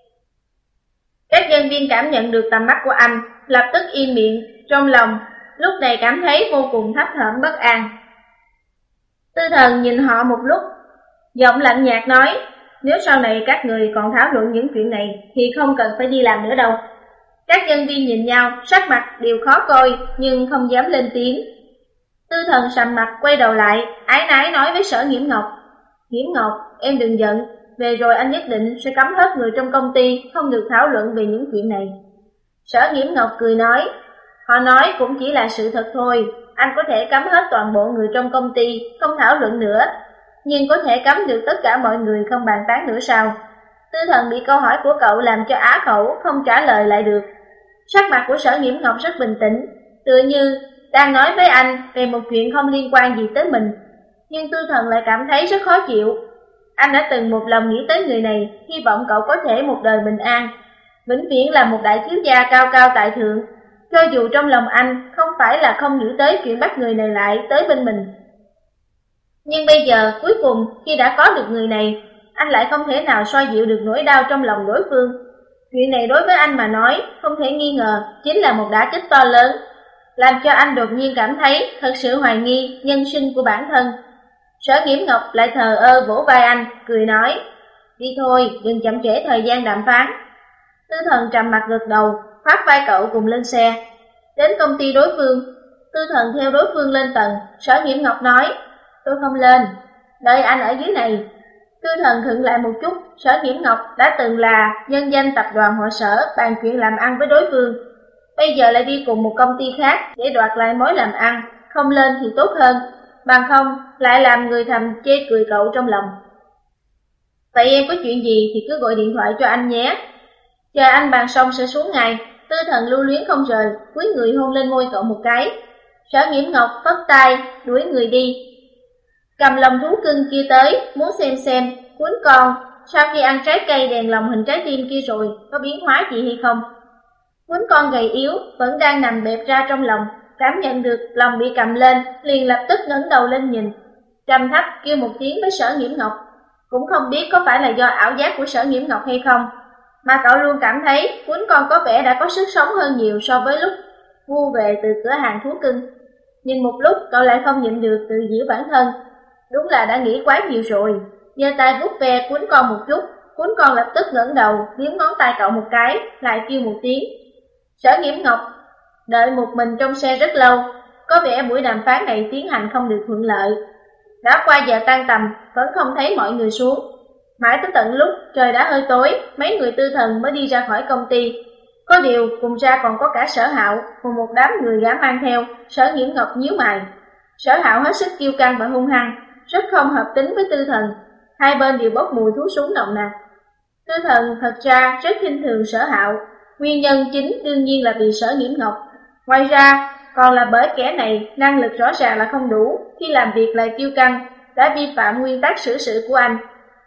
Speaker 1: Các nhân viên cảm nhận được tầm mắt của anh, lập tức im miệng, trong lòng lúc này cảm thấy vô cùng thấp thỏm bất an. Tư Thần nhìn họ một lúc, giọng lạnh nhạt nói, nếu sau này các người còn thảo luận những chuyện này thì không cần phải đi làm nữa đâu. Các nhân viên nhìn nhau, sắc mặt đều khó coi nhưng không dám lên tiếng. Tư Thần sầm mặt quay đầu lại, ái nái nói với Sở Nghiễm Ngọc, Nghiễm Ngọc, em đừng giận, về rồi anh nhất định sẽ cấm hết người trong công ty không được thảo luận về những chuyện này. Sở Nghiễm Ngọc cười nói, họ nói cũng chỉ là sự thật thôi, anh có thể cấm hết toàn bộ người trong công ty không thảo luận nữa, nhưng có thể cấm được tất cả mọi người không bàn tán nữa sao? Tư Thần bị câu hỏi của cậu làm cho á khẩu, không trả lời lại được. Sắc mặt của Sở Nghiễm Ngọc rất bình tĩnh, tựa như đang nói với anh về một chuyện không liên quan gì tới mình. Nhưng Tư Thần lại cảm thấy rất khó chịu. Anh đã từng một lần nghĩ tới người này, hy vọng cậu có thể một đời bình an, vĩnh viễn là một đại thiếu gia cao cao tại thượng. Cho dù trong lòng anh không phải là không nghĩ tới chuyện bắt người này lại tới bên mình. Nhưng bây giờ cuối cùng khi đã có được người này, anh lại không thể nào xoa dịu được nỗi đau trong lòng đối phương. Chuyện này đối với anh mà nói, không thể nghi ngờ chính là một đả kích to lớn, làm cho anh đột nhiên cảm thấy thật sự hoài nghi nhân sinh của bản thân. Sở Nghiễm Ngọc lại thờ ơ vỗ vai anh, cười nói, đi thôi, đừng chậm trễ thời gian đàm phán. Tư Thần trầm mặt gật đầu, khoác vai cậu cùng lên xe. Đến công ty đối phương, Tư Thần theo đối phương lên tầng. Sở Nghiễm Ngọc nói, tôi không lên, đợi anh ở dưới này. Tư Thần khựng lại một chút, Sở Nghiễm Ngọc đã từng là nhân danh tập đoàn họ Sở bàn chuyện làm ăn với đối phương, bây giờ lại đi cùng một công ty khác để đoạt lại mối làm ăn, không lên thì tốt hơn, bằng không lại làm người thầm chê cười cậu trong lòng. Vậy em có chuyện gì thì cứ gọi điện thoại cho anh nhé. Chờ anh bàn xong sẽ xuống ngay. Tư Thần lưu luyến không rời, cúi người hôn lên môi cậu một cái. Sở Nghiễm Ngọc phất tay đuổi người đi. Cầm lòng thú cưng kia tới, muốn xem xem cuốn con sau khi ăn trái cây đèn lồng hình trái tim kia rồi có biến hóa gì hay không. Cuốn con gầy yếu vẫn đang nằm bẹp ra trong lòng, cảm nhận được lòng bị cầm lên, liền lập tức ngẩng đầu lên nhìn, trầm thấp kêu một tiếng với Sở Nghiễm Ngọc. Cũng không biết có phải là do ảo giác của Sở Nghiễm Ngọc hay không, mà cậu luôn cảm thấy cuốn con có vẻ đã có sức sống hơn nhiều so với lúc mua về từ cửa hàng thú cưng. Nhưng một lúc cậu lại không nhịn được tự giễu bản thân, đúng là đã nghĩ quá nhiều rồi. Giơ tay vuốt ve cuốn con một chút, cuốn con lập tức ngẩng đầu, liếm ngón tay cậu một cái, lại kêu một tiếng. Sở Nghiễm Ngọc đợi một mình trong xe rất lâu, có vẻ buổi đàm phán này tiến hành không được thuận lợi. Đã qua giờ tan tầm, vẫn không thấy mọi người xuống. Mãi tới tận lúc trời đã hơi tối, mấy người Tư Thần mới đi ra khỏi công ty. Có điều cùng ra còn có cả Sở Hạo cùng một đám người gã mang theo. Sở Nghiễm Ngọc nhíu mày. Sở Hạo hết sức kiêu căng và hung hăng, rất không hợp tính với Tư Thần. Hai bên đều bốc mùi thuốc súng nồng nặc. Tư Thần thật ra rất khinh thường Sở Hạo, nguyên nhân chính đương nhiên là vì Sở Nghiễm Ngọc. Ngoài ra còn là bởi kẻ này năng lực rõ ràng là không đủ, khi làm việc lại kiêu căng, đã vi phạm nguyên tắc xử sự của anh.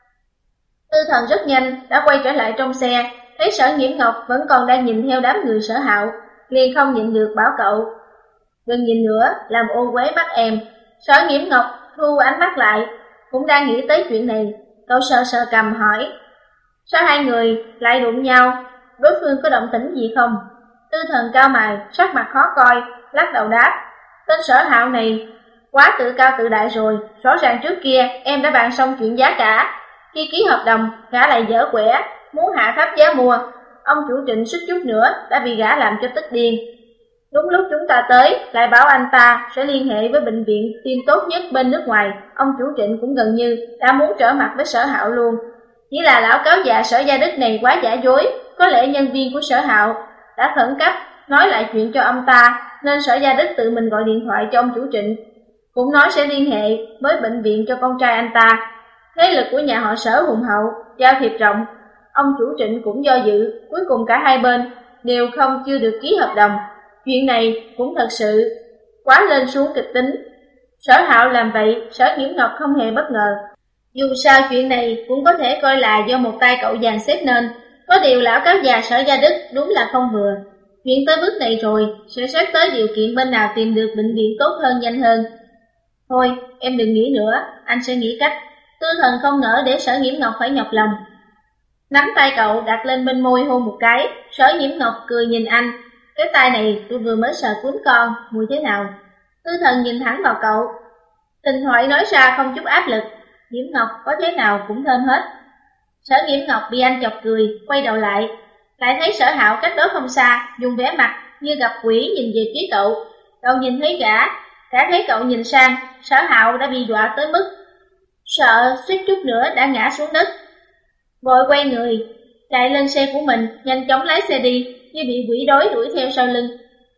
Speaker 1: Tư Thần rất nhanh đã quay trở lại trong xe, thấy Sở Nghiễm Ngọc vẫn còn đang nhìn theo đám người Sở Hạo, liền không nhịn được bảo cậu: đừng nhìn nữa, làm ô uế mắt em. Sở Nghiễm Ngọc thu ánh mắt lại, cũng đang nghĩ tới chuyện này. Cậu sờ sờ cằm hỏi: sao hai người lại đụng nhau, đối phương có động tĩnh gì không? Tư Thần cao mày, sắc mặt khó coi, lắc đầu đáp: tên Sở Hạo này quá tự cao tự đại rồi, rõ ràng trước kia em đã bàn xong chuyện giá cả. Khi ký hợp đồng, gã lại dở quẻ, muốn hạ thấp giá mua. Ông chủ Trịnh suýt chút nữa đã bị gã làm cho tức điên. Đúng lúc chúng ta tới, lại bảo anh ta sẽ liên hệ với bệnh viện tim tốt nhất bên nước ngoài. Ông chủ Trịnh cũng gần như đã muốn trở mặt với Sở Hạo luôn. Chỉ là lão cáo già Sở Gia Đức này quá giả dối, có lẽ nhân viên của Sở Hạo đã khẩn cấp nói lại chuyện cho ông ta, nên Sở Gia Đức tự mình gọi điện thoại cho ông chủ Trịnh, cũng nói sẽ liên hệ với bệnh viện cho con trai anh ta. Thế lực của nhà họ Sở hùng hậu, giao thiệp rộng. Ông chủ Trịnh cũng do dự, cuối cùng cả hai bên đều không chưa được ký hợp đồng. Chuyện này cũng thật sự quá lên xuống kịch tính. Sở Hạo làm vậy, Sở Nghiễm Ngọc không hề bất ngờ. Dù sao chuyện này cũng có thể coi là do một tay cậu dàn xếp nên. Có điều lão cáo già Sở Gia Đức đúng là không vừa. Chuyện tới bước này rồi, sẽ xét tới điều kiện bên nào tìm được bệnh viện tốt hơn nhanh hơn. Thôi, em đừng nghĩ nữa, anh sẽ nghĩ cách. Tư Thần không ngờ để Sở Nghiễm Ngọc phải nhọc lòng. Nắm tay cậu đặt lên bên môi hôn một cái. Sở Nghiễm Ngọc cười nhìn anh: cái tay này tôi vừa mới sờ cuốn con, mùi thế nào? Tư Thần nhìn thẳng vào cậu. Tình thoại nói ra không chút áp lực, Nghiễm Ngọc có thế nào cũng thơm hết. Sở Nghiễm Ngọc bị anh chọc cười, quay đầu lại, lại thấy Sở Hạo cách đó không xa, dùng vẻ mặt như gặp quỷ nhìn về phía cậu. Cậu nhìn thấy gã, cả thấy cậu nhìn sang, Sở Hạo đã bị dọa tới mức sợ suýt chút nữa đã ngã xuống đất. Vội quay người, chạy lên xe của mình, nhanh chóng lái xe đi, như bị quỷ đói đuổi theo sau lưng.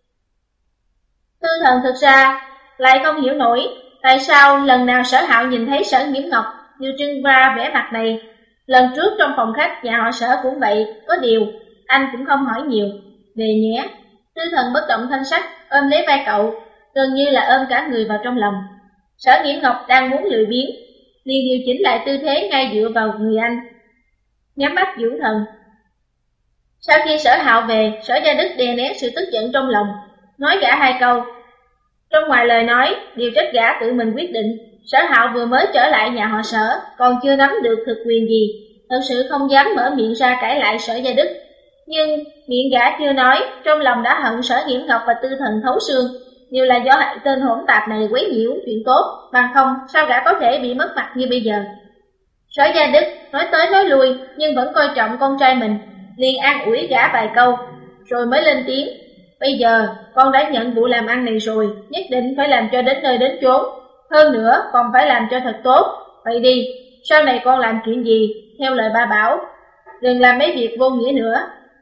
Speaker 1: Tư Thần thực ra lại không hiểu nổi tại sao lần nào Sở Hạo nhìn thấy Sở Nghiễm Ngọc đều trưng ra vẻ mặt này. Lần trước trong phòng khách nhà họ Sở cũng vậy, có điều anh cũng không hỏi nhiều. Về nhé. Tư Thần bất động thanh sắc ôm lấy vai cậu, gần như là ôm cả người vào trong lòng. Sở Nghiễm Ngọc đang muốn lười biếng, liền điều chỉnh lại tư thế ngay dựa vào người anh, nhắm mắt dưỡng thần. Sau khi Sở Hạo về, Sở Gia Đức đè nén sự tức giận trong lòng, nói gã hai câu. Trong ngoài lời nói, điều trách gã tự mình quyết định. Sở Hạo vừa mới trở lại nhà họ Sở, còn chưa nắm được thực quyền gì, thật sự không dám mở miệng ra cãi lại Sở Gia Đức. Nhưng miệng gã chưa nói, trong lòng đã hận Sở Nghiễm Ngọc và Tư Thần thấu xương, đều là do hai tên hỗn tạp này quấy nhiễu chuyện tốt, bằng không sao gã có thể bị mất mặt như bây giờ. Sở Gia Đức nói tới nói lui nhưng vẫn coi trọng con trai mình, liền an ủi gã vài câu, rồi mới lên tiếng. Bây giờ con đã nhận vụ làm ăn này rồi, nhất định phải làm cho đến nơi đến chốn, hơn nữa còn phải làm cho thật tốt. Vậy đi, sau này con làm chuyện gì, theo lời ba bảo, đừng làm mấy việc vô nghĩa nữa.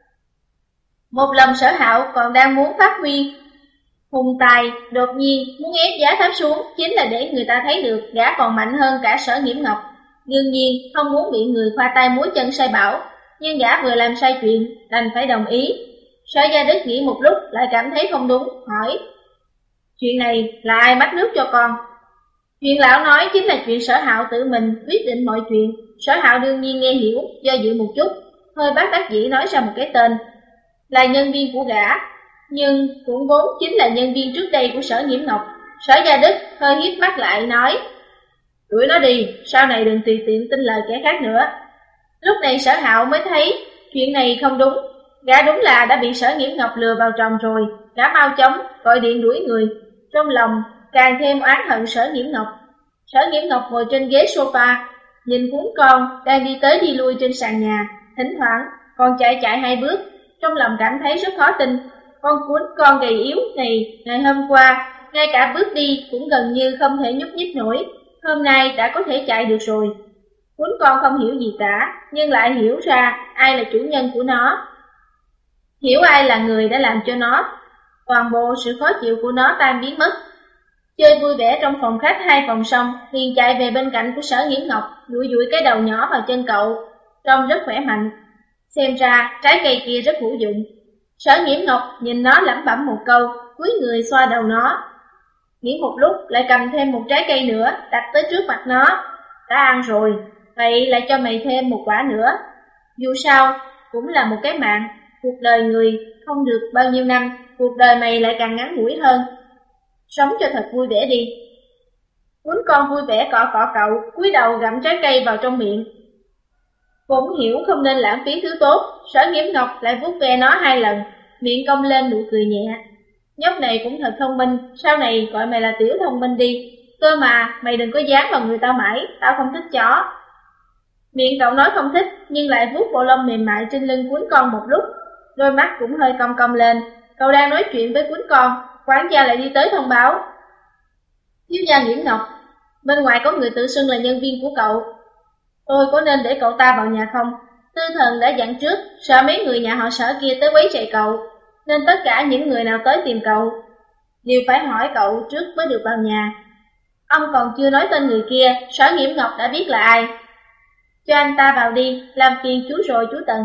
Speaker 1: Một lòng Sở Hạo còn đang muốn phát huy hùng tài, đột nhiên muốn ép giá thấp xuống, chính là để người ta thấy được gã còn mạnh hơn cả Sở Nghiễm Ngọc. Đương nhiên không muốn bị người khoa tay múa chân sai bảo, nhưng gã vừa làm sai chuyện, đành phải đồng ý. Sở Gia Đức nghĩ một lúc lại cảm thấy không đúng, hỏi: chuyện này là ai mách nước cho con? Chuyện lão nói chính là chuyện Sở Hạo tự mình quyết định mọi chuyện. Sở Hạo đương nhiên nghe hiểu, do dự một chút, hơi bất đắc dĩ nói ra một cái tên, là nhân viên của gã, nhưng cũng vốn chính là nhân viên trước đây của Sở Nghiễm Ngọc. Sở Gia Đức hơi híp mắt lại nói: đuổi nó đi, sau này đừng tùy tiện tin lời kẻ khác nữa. Lúc này Sở Hạo mới thấy chuyện này không đúng, gã đúng là đã bị Sở Nghiễm Ngọc lừa vào chồng rồi. Gã mau chóng gọi điện đuổi người, trong lòng càng thêm oán hận Sở Nghiễm Ngọc. Sở Nghiễm Ngọc ngồi trên ghế sofa, nhìn cuốn con đang đi tới đi lui trên sàn nhà, thỉnh thoảng còn chạy chạy hai bước, trong lòng cảm thấy rất khó tin. Con cuốn con gầy yếu này ngày hôm qua ngay cả bước đi cũng gần như không thể nhúc nhích nổi, hôm nay đã có thể chạy được rồi. Cuốn con không hiểu gì cả, nhưng lại hiểu ra ai là chủ nhân của nó, hiểu ai là người đã làm cho nó toàn bộ sự khó chịu của nó tan biến mất. Chơi vui vẻ trong phòng khách hai phòng xong, liền chạy về bên cạnh của Sở Nghiễm Ngọc, dụi dụi cái đầu nhỏ vào chân cậu, trông rất khỏe mạnh. Xem ra trái cây kia rất hữu dụng. Sở Nghiễm Ngọc nhìn nó lẩm bẩm một câu, cúi người xoa đầu nó. Nghĩ một lúc lại cầm thêm một trái cây nữa đặt tới trước mặt nó. Đã ăn rồi, vậy lại cho mày thêm một quả nữa. Dù sao cũng là một cái mạng, cuộc đời người không được bao nhiêu năm, cuộc đời mày lại càng ngắn ngủi hơn. Sống cho thật vui vẻ đi. Cuốn con vui vẻ cọ cọ cậu, cúi đầu gặm trái cây vào trong miệng. Cũng hiểu không nên lãng phí thứ tốt. Sở Nghiễm Ngọc lại vuốt ve nó hai lần, miệng cong lên nụ cười nhẹ. Nhóc này cũng thật thông minh, sau này gọi mày là tiểu thông minh đi. Cơ mà mày đừng có dán vào người tao mãi, tao không thích chó. Miệng cậu nói không thích, nhưng lại vuốt bộ lông mềm mại trên lưng cuốn con một lúc, đôi mắt cũng hơi cong cong lên. Cậu đang nói chuyện với cuốn con, quản gia lại đi tới thông báo: thiếu gia Nghiễm Ngọc, bên ngoài có người tự xưng là nhân viên của cậu. Tôi có nên để cậu ta vào nhà không? Tư Thần đã dặn trước, sợ mấy người nhà họ Sở kia tới quấy rầy cậu, nên tất cả những người nào tới tìm cậu đều phải hỏi cậu trước mới được vào nhà. Ông còn chưa nói tên người kia, Sở Nghiễm Ngọc đã biết là ai. Cho anh ta vào đi, làm phiền chú rồi chú Tần.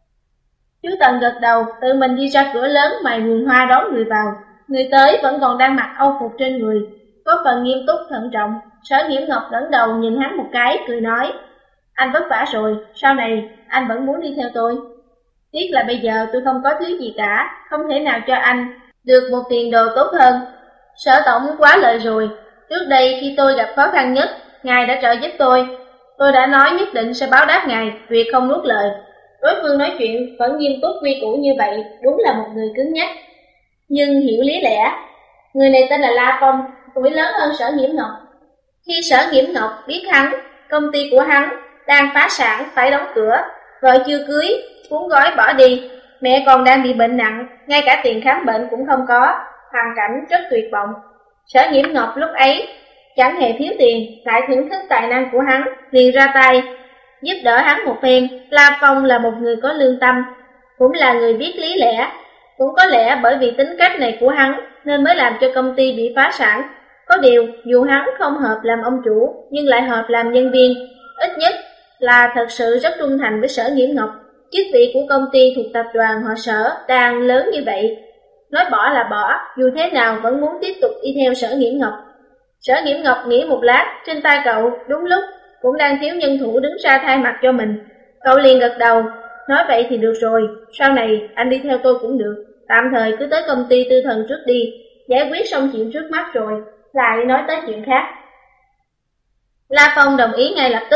Speaker 1: Chú Tần gật đầu, tự mình đi ra cửa lớn mài vườn hoa đón người vào. Người tới vẫn còn đang mặc âu phục trên người, có phần nghiêm túc thận trọng. Sở Nghiễm Ngọc ngẩng đầu nhìn hắn một cái, cười nói: anh vất vả rồi, sau này anh vẫn muốn đi theo tôi. Tiếc là bây giờ tôi không có thứ gì cả, không thể nào cho anh được một tiền đồ tốt hơn. Sở tổng quá lợi rồi, trước đây khi tôi gặp khó khăn nhất, ngài đã trợ giúp tôi. Tôi đã nói nhất định sẽ báo đáp ngài, tuyệt không nuốt lời. Đối phương nói chuyện vẫn nghiêm túc quy củ như vậy, đúng là một người cứng nhắc, nhưng hiểu lý lẽ. Người này tên là La Phong, tuổi lớn hơn Sở Nghiễm Ngọc. Khi Sở Nghiễm Ngọc biết hắn, công ty của hắn đang phá sản phải đóng cửa, vợ chưa cưới, cuốn gói bỏ đi, mẹ còn đang bị bệnh nặng, ngay cả tiền khám bệnh cũng không có, hoàn cảnh rất tuyệt vọng. Sở Nghiễm Ngọc lúc ấy chẳng hề thiếu tiền, lại thưởng thức tài năng của hắn, liền ra tay giúp đỡ hắn một phen. La Phong là một người có lương tâm, cũng là người biết lý lẽ. Cũng có lẽ bởi vì tính cách này của hắn nên mới làm cho công ty bị phá sản. Có điều dù hắn không hợp làm ông chủ, nhưng lại hợp làm nhân viên, ít nhất là thật sự rất trung thành với Sở Nghiễm Ngọc. Chức vị của công ty thuộc tập đoàn họ Sở đang lớn như vậy, nói bỏ là bỏ, dù thế nào vẫn muốn tiếp tục đi theo Sở Nghiễm Ngọc. Sở Nghiễm Ngọc nghĩ một lát, trên tay cậu đúng lúc cũng đang thiếu nhân thủ đứng ra thay mặt cho mình. Cậu liền gật đầu, nói vậy thì được rồi, sau này anh đi theo tôi cũng được, tạm thời cứ tới công ty Tư Thần trước đi, giải quyết xong chuyện trước mắt rồi lại nói tới chuyện khác. La Phong đồng ý ngay lập tức.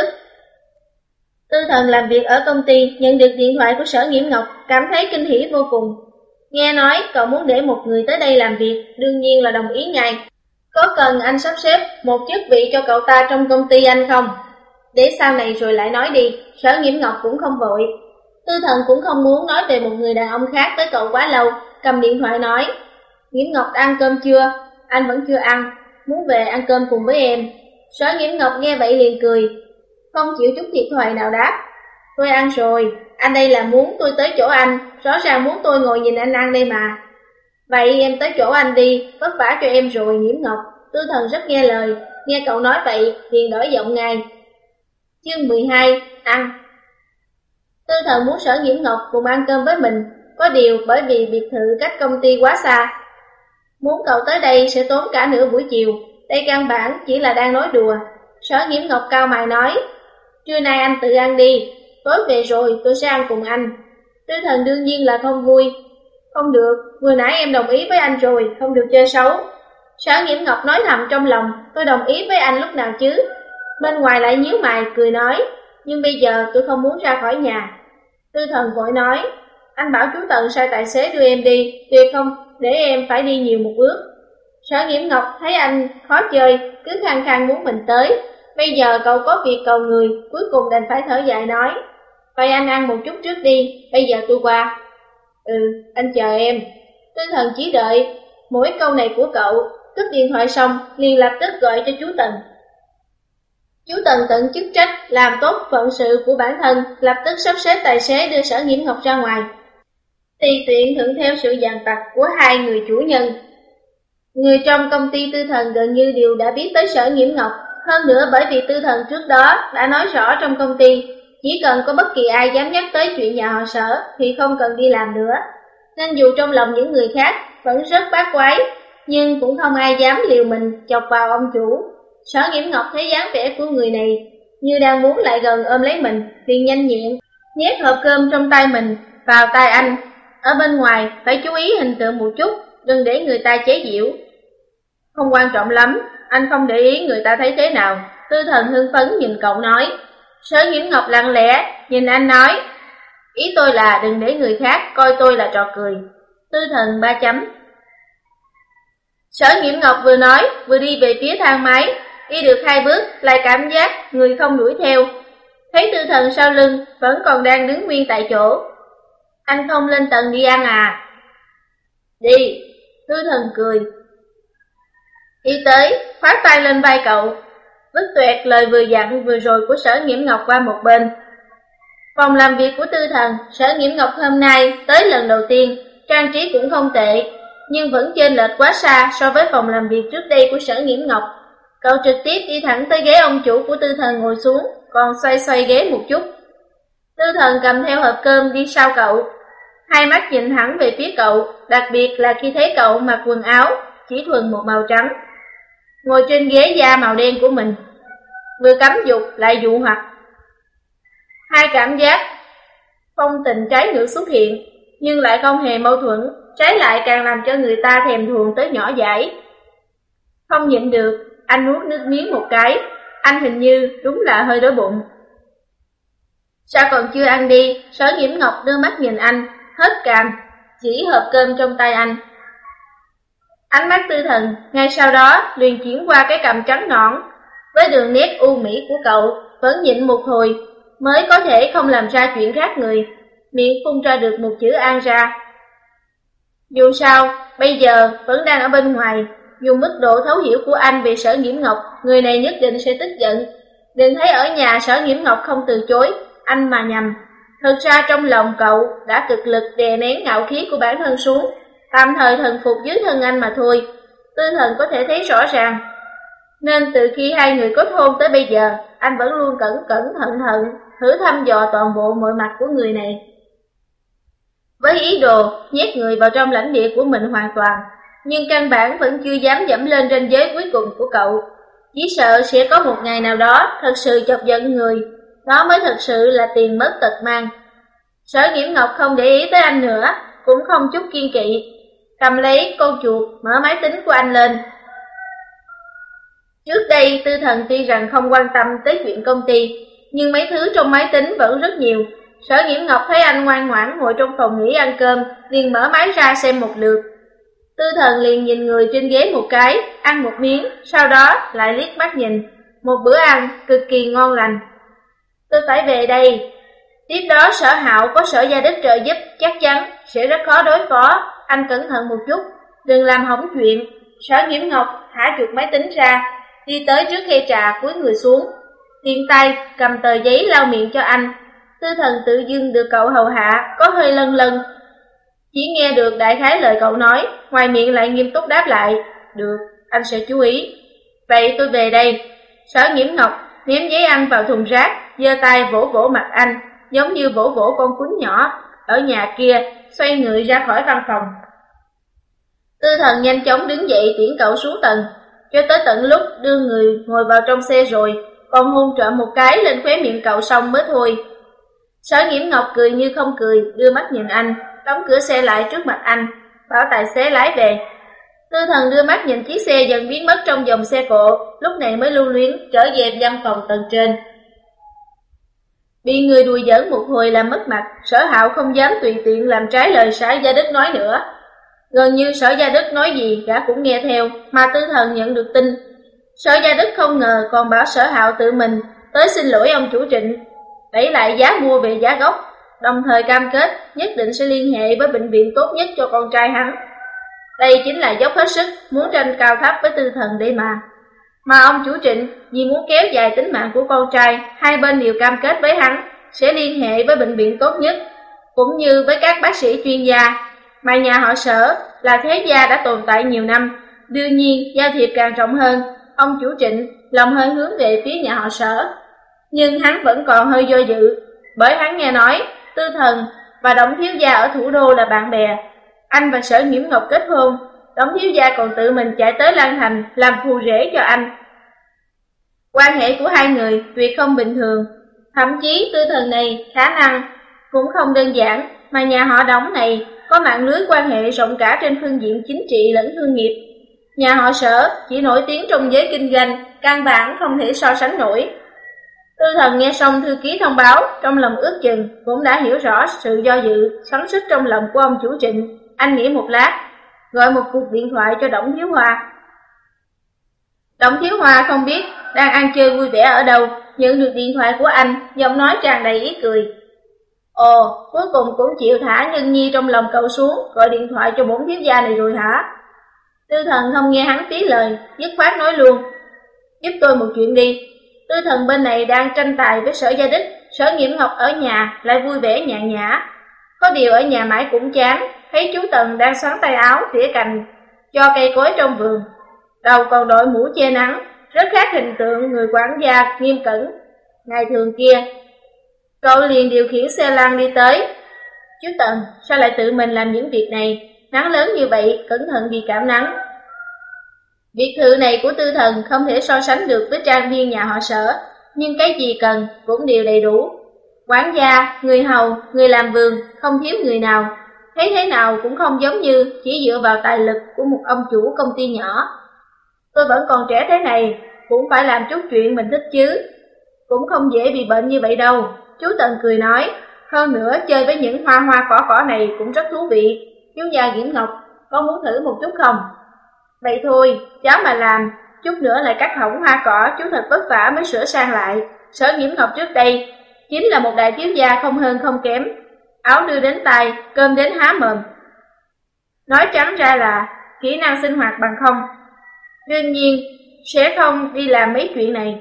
Speaker 1: Tư Thần làm việc ở công ty, nhận được điện thoại của Sở Nghiễm Ngọc, cảm thấy kinh hỉ vô cùng. Nghe nói cậu muốn để một người tới đây làm việc, đương nhiên là đồng ý ngay. Có cần anh sắp xếp một chức vị cho cậu ta trong công ty anh không? Để sau này rồi lại nói đi, Sở Nghiễm Ngọc cũng không vội. Tư Thần cũng không muốn nói về một người đàn ông khác với cậu quá lâu, cầm điện thoại nói: Nghiễm Ngọc đã ăn cơm chưa? Anh vẫn chưa ăn, muốn về ăn cơm cùng với em. Sở Nghiễm Ngọc nghe vậy liền cười: không chịu chút thiệt thòi nào đáp. Tôi ăn rồi, anh đây là muốn tôi tới chỗ anh, rõ ràng muốn tôi ngồi nhìn anh ăn đây mà. Vậy em tới chỗ anh đi, vất vả cho em rồi Nhiễm Ngọc. Tư Thần rất nghe lời, nghe cậu nói vậy, liền đổi giọng ngay. Chương mười hai, ăn. Tư Thần muốn Sở Nhiễm Ngọc cùng ăn cơm với mình, có điều bởi vì biệt thự cách công ty quá xa. Muốn cậu tới đây sẽ tốn cả nửa buổi chiều, đây căn bản chỉ là đang nói đùa. Sở Nhiễm Ngọc cau mày nói, trưa nay anh tự ăn đi, tối về rồi tôi sẽ ăn cùng anh. Tư Thần đương nhiên là không vui. Không được, vừa nãy em đồng ý với anh rồi, không được chơi xấu. Sở Nhiễm Ngọc nói thầm trong lòng, tôi đồng ý với anh lúc nào chứ? Bên ngoài lại nhíu mày cười nói, nhưng bây giờ tôi không muốn ra khỏi nhà. Tư Thần vội nói, anh bảo chú Tần sai tài xế đưa em đi, tuyệt không để em phải đi nhiều một bước. Sở Nhiễm Ngọc thấy anh khó chơi, cứ khăng khăng muốn mình tới. Bây giờ cậu có việc cầu người, cuối cùng đành phải thở dài nói, vậy anh ăn một chút trước đi, bây giờ tôi qua. Ừ, anh chờ em. Tư Thần chỉ đợi mỗi câu này của cậu. Cúp điện thoại xong, liền lập tức gọi cho chú Tần. Chú Tần tận chức trách, làm tốt phận sự của bản thân, lập tức sắp xếp tài xế đưa Sở Nhiễm Ngọc ra ngoài. Tùy tiện thuận theo sự dàn vặt của hai người chủ nhân. Người trong công ty Tư Thần gần như đều đã biết tới Sở Nhiễm Ngọc. Hơn nữa bởi vì Tư Thần trước đó đã nói rõ trong công ty, chỉ cần có bất kỳ ai dám nhắc tới chuyện nhà họ Sở thì không cần đi làm nữa. Nên dù trong lòng những người khác vẫn rất bát quái, nhưng cũng không ai dám liều mình chọc vào ông chủ. Sở Nhiễm Ngọc thấy dáng vẻ của người này như đang muốn lại gần ôm lấy mình, liền nhanh nhẹn nhét hộp cơm trong tay mình vào tay anh. Ở bên ngoài phải chú ý hình tượng một chút, đừng để người ta chế giễu. Không quan trọng lắm, anh không để ý người ta thấy thế nào. Tư Thần hưng phấn nhìn cậu nói. Sở Nhiễm Ngọc lặng lẽ nhìn anh nói, ý tôi là đừng để người khác coi tôi là trò cười. Tư Thần ba chấm. Sở Nhiễm Ngọc vừa nói vừa đi về phía thang máy, đi được hai bước lại cảm giác người không đuổi theo. Thấy Tư Thần sau lưng vẫn còn đang đứng nguyên tại chỗ. Anh không lên tầng đi ăn à? Đi. Tư Thần cười. Đi tới, khoát tay lên vai cậu, vứt toẹt lời vừa dặn vừa rồi của Sở Nhiễm Ngọc qua một bên. Phòng làm việc của Tư Thần, Sở Nhiễm Ngọc hôm nay tới lần đầu tiên, trang trí cũng không tệ, nhưng vẫn chênh lệch quá xa so với phòng làm việc trước đây của Sở Nhiễm Ngọc. Cậu trực tiếp đi thẳng tới ghế ông chủ của Tư Thần ngồi xuống, còn xoay xoay ghế một chút. Tư Thần cầm theo hộp cơm đi sau cậu, hai mắt nhìn thẳng về phía cậu, đặc biệt là khi thấy cậu mặc quần áo chỉ thuần một màu trắng, ngồi trên ghế da màu đen của mình, vừa cấm dục lại dụ hoặc. Hai cảm giác phong tình trái ngược xuất hiện, nhưng lại không hề mâu thuẫn, trái lại càng làm cho người ta thèm thuồng tới nhỏ dãi. Không nhịn được, anh nuốt nước miếng một cái, anh hình như đúng là hơi đói bụng. Sao còn chưa ăn đi? Sở Nhiễm Ngọc đưa mắt nhìn anh, hết càm, chỉ hộp cơm trong tay anh. Ánh mắt Tư Thần ngay sau đó liền chuyển qua cái cằm trắng nõn với đường nét u mỹ của cậu, vẫn nhịn một hồi mới có thể không làm ra chuyện khác người, miệng phun ra được một chữ an ra. Dù sao, bây giờ vẫn đang ở bên ngoài, dùng mức độ thấu hiểu của anh về Sở Nhiễm Ngọc, người này nhất định sẽ tức giận. Đừng thấy ở nhà Sở Nhiễm Ngọc không từ chối, anh mà nhầm. Thực ra trong lòng cậu đã cực lực đè nén ngạo khí của bản thân xuống, tạm thời thần phục dưới thân anh mà thôi. Tư Thần có thể thấy rõ ràng. Nên từ khi hai người kết hôn tới bây giờ, anh vẫn luôn cẩn cẩn thận thận, thử thăm dò toàn bộ mọi mặt của người này, với ý đồ nhét người vào trong lãnh địa của mình hoàn toàn. Nhưng căn bản vẫn chưa dám dẫm lên ranh giới cuối cùng của cậu. Chỉ sợ sẽ có một ngày nào đó thật sự chọc giận người, đó mới thật sự là tiền mất tật mang. Sở Nhiễm Ngọc không để ý tới anh nữa, cũng không chút kiên kỵ, cầm lấy con chuột mở máy tính của anh lên. Trước đây Tư Thần tuy rằng không quan tâm tới chuyện công ty, nhưng mấy thứ trong máy tính vẫn rất nhiều. Sở Nhiễm Ngọc thấy anh ngoan ngoãn ngồi trong phòng nghỉ ăn cơm, liền mở máy ra xem một lượt. Tư Thần liền nhìn người trên ghế một cái, ăn một miếng, sau đó lại liếc mắt nhìn. Một bữa ăn cực kỳ ngon lành. Tôi phải về đây. Tiếp đó Sở Hạo có Sở Gia Đích trợ giúp, chắc chắn sẽ rất khó đối phó. Anh cẩn thận một chút, đừng làm hỏng chuyện. Sở Nhiễm Ngọc thả chuột máy tính ra, đi tới trước khay trà cúi người xuống, tiện tay cầm tờ giấy lau miệng cho anh. Tư Thần tự dưng được cậu hầu hạ, có hơi lân lân. Chỉ nghe được đại khái lời cậu nói, ngoài miệng lại nghiêm túc đáp lại, được, anh sẽ chú ý. Vậy tôi về đây. Sở Nhiễm Ngọc ném giấy ăn vào thùng rác, giơ tay vỗ vỗ mặt anh, giống như vỗ vỗ con cún nhỏ ở nhà kia, xoay người ra khỏi văn phòng. Tư Thần nhanh chóng đứng dậy tiễn cậu xuống tầng, cho tới tận lúc đưa người ngồi vào trong xe rồi, còn hôn trộm một cái lên khóe miệng cậu xong mới thôi. Sở Nhiễm Ngọc cười như không cười, đưa mắt nhìn anh, đóng cửa xe lại trước mặt anh, bảo tài xế lái về. Tư Thần đưa mắt nhìn chiếc xe dần biến mất trong dòng xe cộ, lúc này mới lưu luyến trở về văn phòng tầng trên. Bị người đùa giỡn một hồi làm mất mặt, Sở Hạo không dám tùy tiện làm trái lời Sở Gia Đức nói nữa. Gần như Sở Gia Đức nói gì gã cũng nghe theo, mà Tư Thần nhận được tin. Sở Gia Đức không ngờ còn bảo Sở Hạo tự mình tới xin lỗi ông chủ Trịnh, đẩy lại giá mua về giá gốc, đồng thời cam kết nhất định sẽ liên hệ với bệnh viện tốt nhất cho con trai hắn. Đây chính là dốc hết sức muốn tranh cao thấp với Tư Thần đây mà. Mà ông chủ Trịnh vì muốn kéo dài tính mạng của con trai, hai bên đều cam kết với hắn sẽ liên hệ với bệnh viện tốt nhất, cũng như với các bác sĩ chuyên gia. Mà nhà họ Sở là thế gia đã tồn tại nhiều năm, đương nhiên giao thiệp càng rộng hơn. Ông chủ Trịnh lòng hơi hướng về phía nhà họ Sở, nhưng hắn vẫn còn hơi do dự, bởi hắn nghe nói Tư Thần và Đổng thiếu gia ở thủ đô là bạn bè. Anh và Sở Nhiễm Ngọc kết hôn, Đổng thiếu gia còn tự mình chạy tới Lan Thành làm phù rể cho anh. Quan hệ của hai người tuyệt không bình thường, thậm chí Tư Thần này khả năng cũng không đơn giản, mà nhà họ Đổng này có mạng lưới quan hệ rộng cả trên phương diện chính trị lẫn thương nghiệp. Nhà họ Sở chỉ nổi tiếng trong giới kinh doanh, căn bản không thể so sánh nổi. Tư Thần nghe xong thư ký thông báo, trong lòng ước chừng cũng đã hiểu rõ sự do dự, xoắn xuýt trong lòng của ông chủ Trịnh. Anh nghĩ một lát, gọi một cuộc điện thoại cho Đổng Thiếu Hoa. Đổng Thiếu Hoa không biết đang ăn chơi vui vẻ ở đâu, nhận được điện thoại của anh, giọng nói tràn đầy ý cười. Ồ, cuối cùng cũng chịu thả Nhân Nhi trong lòng cậu xuống, gọi điện thoại cho bổn thiếu gia này rồi hả? Tư Thần không nghe hắn tí lời, dứt khoát nói luôn, giúp tôi một chuyện đi. Tư Thần bên này đang tranh tài với Sở Gia Đức, Sở Nhiễm Ngọc ở nhà lại vui vẻ nhàn nhã. Có điều ở nhà mãi cũng chán, thấy chú Tần đang xoắn tay áo tỉa cành cho cây cối trong vườn, đầu còn đội mũ che nắng, rất khác hình tượng người quản gia nghiêm cẩn ngày thường kia. Cậu liền điều khiển xe lăn đi tới. Chú Tần, sao lại tự mình làm những việc này? Nắng lớn như vậy, cẩn thận bị cảm nắng. Biệt thự này của Tư Thần không thể so sánh được với trang viên nhà họ Sở, nhưng cái gì cần cũng đều đầy đủ. Quản gia, người hầu, người làm vườn, không thiếu người nào. Thấy thế nào cũng không giống như chỉ dựa vào tài lực của một ông chủ công ty nhỏ. Tôi vẫn còn trẻ thế này, cũng phải làm chút chuyện mình thích chứ. Cũng không dễ bị bệnh như vậy đâu. Chú Tần cười nói, hơn nữa chơi với những hoa hoa cỏ cỏ này cũng rất thú vị. Chú già Diễm Ngọc, có muốn thử một chút không? Vậy thôi, cháu mà làm, chút nữa lại cắt hỏng hoa cỏ, chú thật vất vả mới sửa sang lại. Sở Diễm Ngọc trước đây chính là một đại thiếu gia không hơn không kém, áo đưa đến tay, cơm đến há mồm. Nói trắng ra là kỹ năng sinh hoạt bằng không. Đương nhiên sẽ không đi làm mấy chuyện này.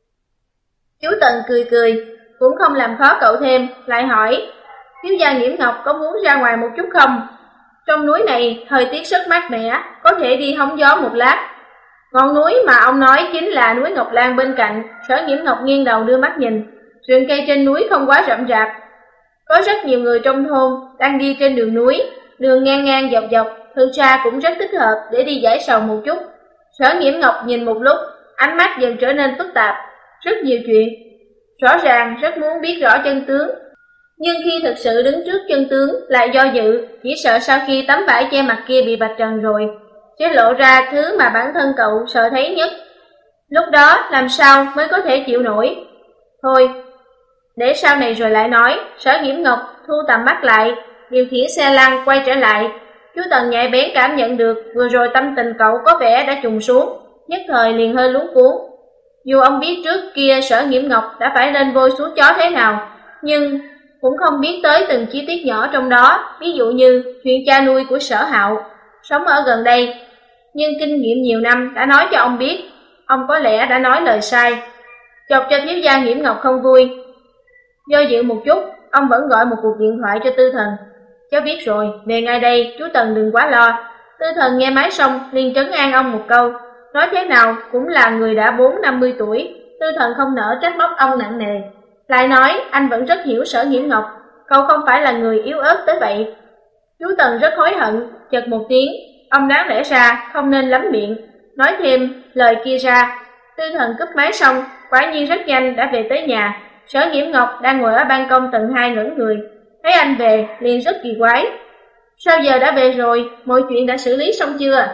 Speaker 1: Chú Tần cười cười, cũng không làm khó cậu thêm, lại hỏi, thiếu gia Nghiễm Ngọc có muốn ra ngoài một chút không? Trong núi này thời tiết rất mát mẻ, có thể đi hóng gió một lát. Ngọn núi mà ông nói chính là núi Ngọc Lan bên cạnh. Sở Nghiễm Ngọc nghiêng đầu đưa mắt nhìn, rừng cây trên núi không quá rậm rạp. Có rất nhiều người trong thôn đang đi trên đường núi, đường ngang ngang dọc dọc, thực ra cũng rất thích hợp để đi giải sầu một chút. Sở Nghiễm Ngọc nhìn một lúc, ánh mắt dần trở nên phức tạp, rất nhiều chuyện. Rõ ràng rất muốn biết rõ chân tướng, nhưng khi thực sự đứng trước chân tướng lại do dự, chỉ sợ sau khi tấm vải che mặt kia bị vạch trần rồi, sẽ lộ ra thứ mà bản thân cậu sợ thấy nhất. Lúc đó làm sao mới có thể chịu nổi? Thôi, để sau này rồi lại nói. Sở Nghiễm Ngọc thu tầm mắt lại, điều khiển xe lăn quay trở lại. Chú Tần nhạy bén cảm nhận được vừa rồi tâm tình cậu có vẻ đã trùng xuống, nhất thời liền hơi luống cuống. Dù ông biết trước kia Sở Nghiễm Ngọc đã phải lên vôi xuống chó thế nào, nhưng cũng không biết tới từng chi tiết nhỏ trong đó, ví dụ như chuyện cha nuôi của Sở Hạo, sống ở gần đây. Nhưng kinh nghiệm nhiều năm đã nói cho ông biết, ông có lẽ đã nói lời sai. chọc cho thiếu gia Nghiễm Ngọc không vui. Do dự một chút, ông vẫn gọi một cuộc điện thoại cho Tư Thần. Cháu biết rồi, về ngay đây, chú Tần đừng quá lo. Tư Thần nghe máy xong liền trấn an ông một câu, nói thế nào cũng là người đã bốn năm mươi tuổi. Tư Thần không nỡ trách móc ông nặng nề, lại nói anh vẫn rất hiểu Sở Nghiễm Ngọc, cậu không phải là người yếu ớt tới vậy. Chú Tần rất hối hận, chợt một tiếng, ông đáng lẽ ra không nên lắm miệng nói thêm lời kia ra. Tư Thần cúp máy xong, quả nhiên rất nhanh đã về tới nhà. Sở Nghiễm Ngọc đang ngồi ở ban công tầng hai ngẩn người, thấy anh về liền rất kỳ quái. Sao giờ đã về rồi, mọi chuyện đã xử lý xong chưa?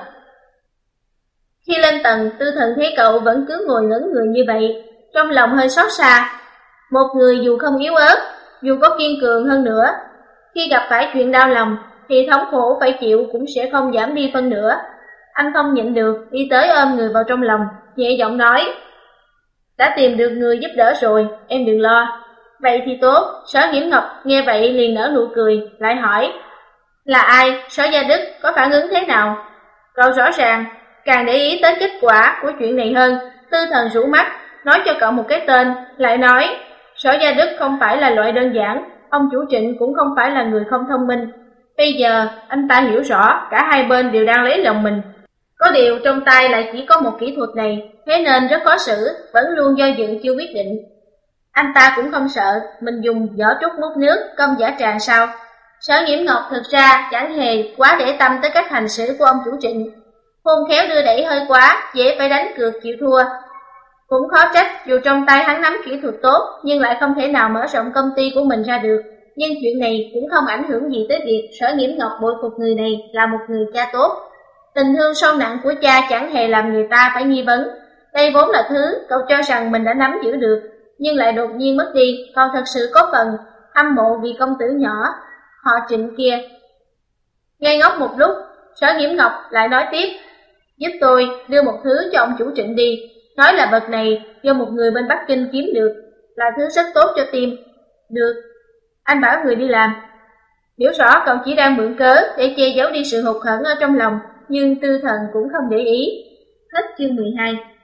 Speaker 1: Khi lên tầng, Tư Thần thấy cậu vẫn cứ ngồi ngẩn người như vậy, trong lòng hơi xót xa. Một người dù không yếu ớt, dù có kiên cường hơn nữa, khi gặp phải chuyện đau lòng thì thống khổ phải chịu cũng sẽ không giảm đi phân nửa. Anh không nhịn được, đi tới ôm người vào trong lòng, nhẹ giọng nói, đã tìm được người giúp đỡ rồi, em đừng lo. Vậy thì tốt. Sở Nghiễm Ngọc nghe vậy liền nở nụ cười, lại hỏi, là ai? Sở Gia Đức có phản ứng thế nào? Cậu rõ ràng càng để ý tới kết quả của chuyện này hơn. Tư Thần rũ mắt, nói cho cậu một cái tên, lại nói, Sở Gia Đức không phải là loại đơn giản, ông chủ Trịnh cũng không phải là người không thông minh. Bây giờ anh ta hiểu rõ cả hai bên đều đang lấy lòng mình, có điều trong tay lại chỉ có một kỹ thuật này, thế nên rất khó xử, vẫn luôn do dự chưa quyết định. Anh ta cũng không sợ mình dùng giỏ trúc múc nước công giả tràng sao? Sở Nghiễm Ngọc thực ra chẳng hề quá để tâm tới cách hành xử của ông chủ Trịnh, hôn khéo đưa đẩy hơi quá, dễ phải đánh cược chịu thua. Cũng khó trách, dù trong tay hắn nắm kỹ thuật tốt, nhưng lại không thể nào mở rộng công ty của mình ra được. Nhưng chuyện này cũng không ảnh hưởng gì tới việc Sở Nghiễm Ngọc bội phục người này là một người cha tốt. Tình thương sâu nặng của cha chẳng hề làm người ta phải nghi vấn. Đây vốn là thứ cậu cho rằng mình đã nắm giữ được, nhưng lại đột nhiên mất đi, còn thật sự có phần hâm mộ vì công tử nhỏ họ Trịnh kia. Ngây ngốc một lúc, Sở Nghiễm Ngọc lại nói tiếp, giúp tôi đưa một thứ cho ông chủ Trịnh đi, nói là vật này do một người bên Bắc Kinh kiếm được, là thứ rất tốt cho tim. Được, anh bảo người đi làm. Hiểu rõ cậu chỉ đang mượn cớ để che giấu đi sự hụt hẫng ở trong lòng, nhưng Tư Thần cũng không để ý. Hết chương mười hai.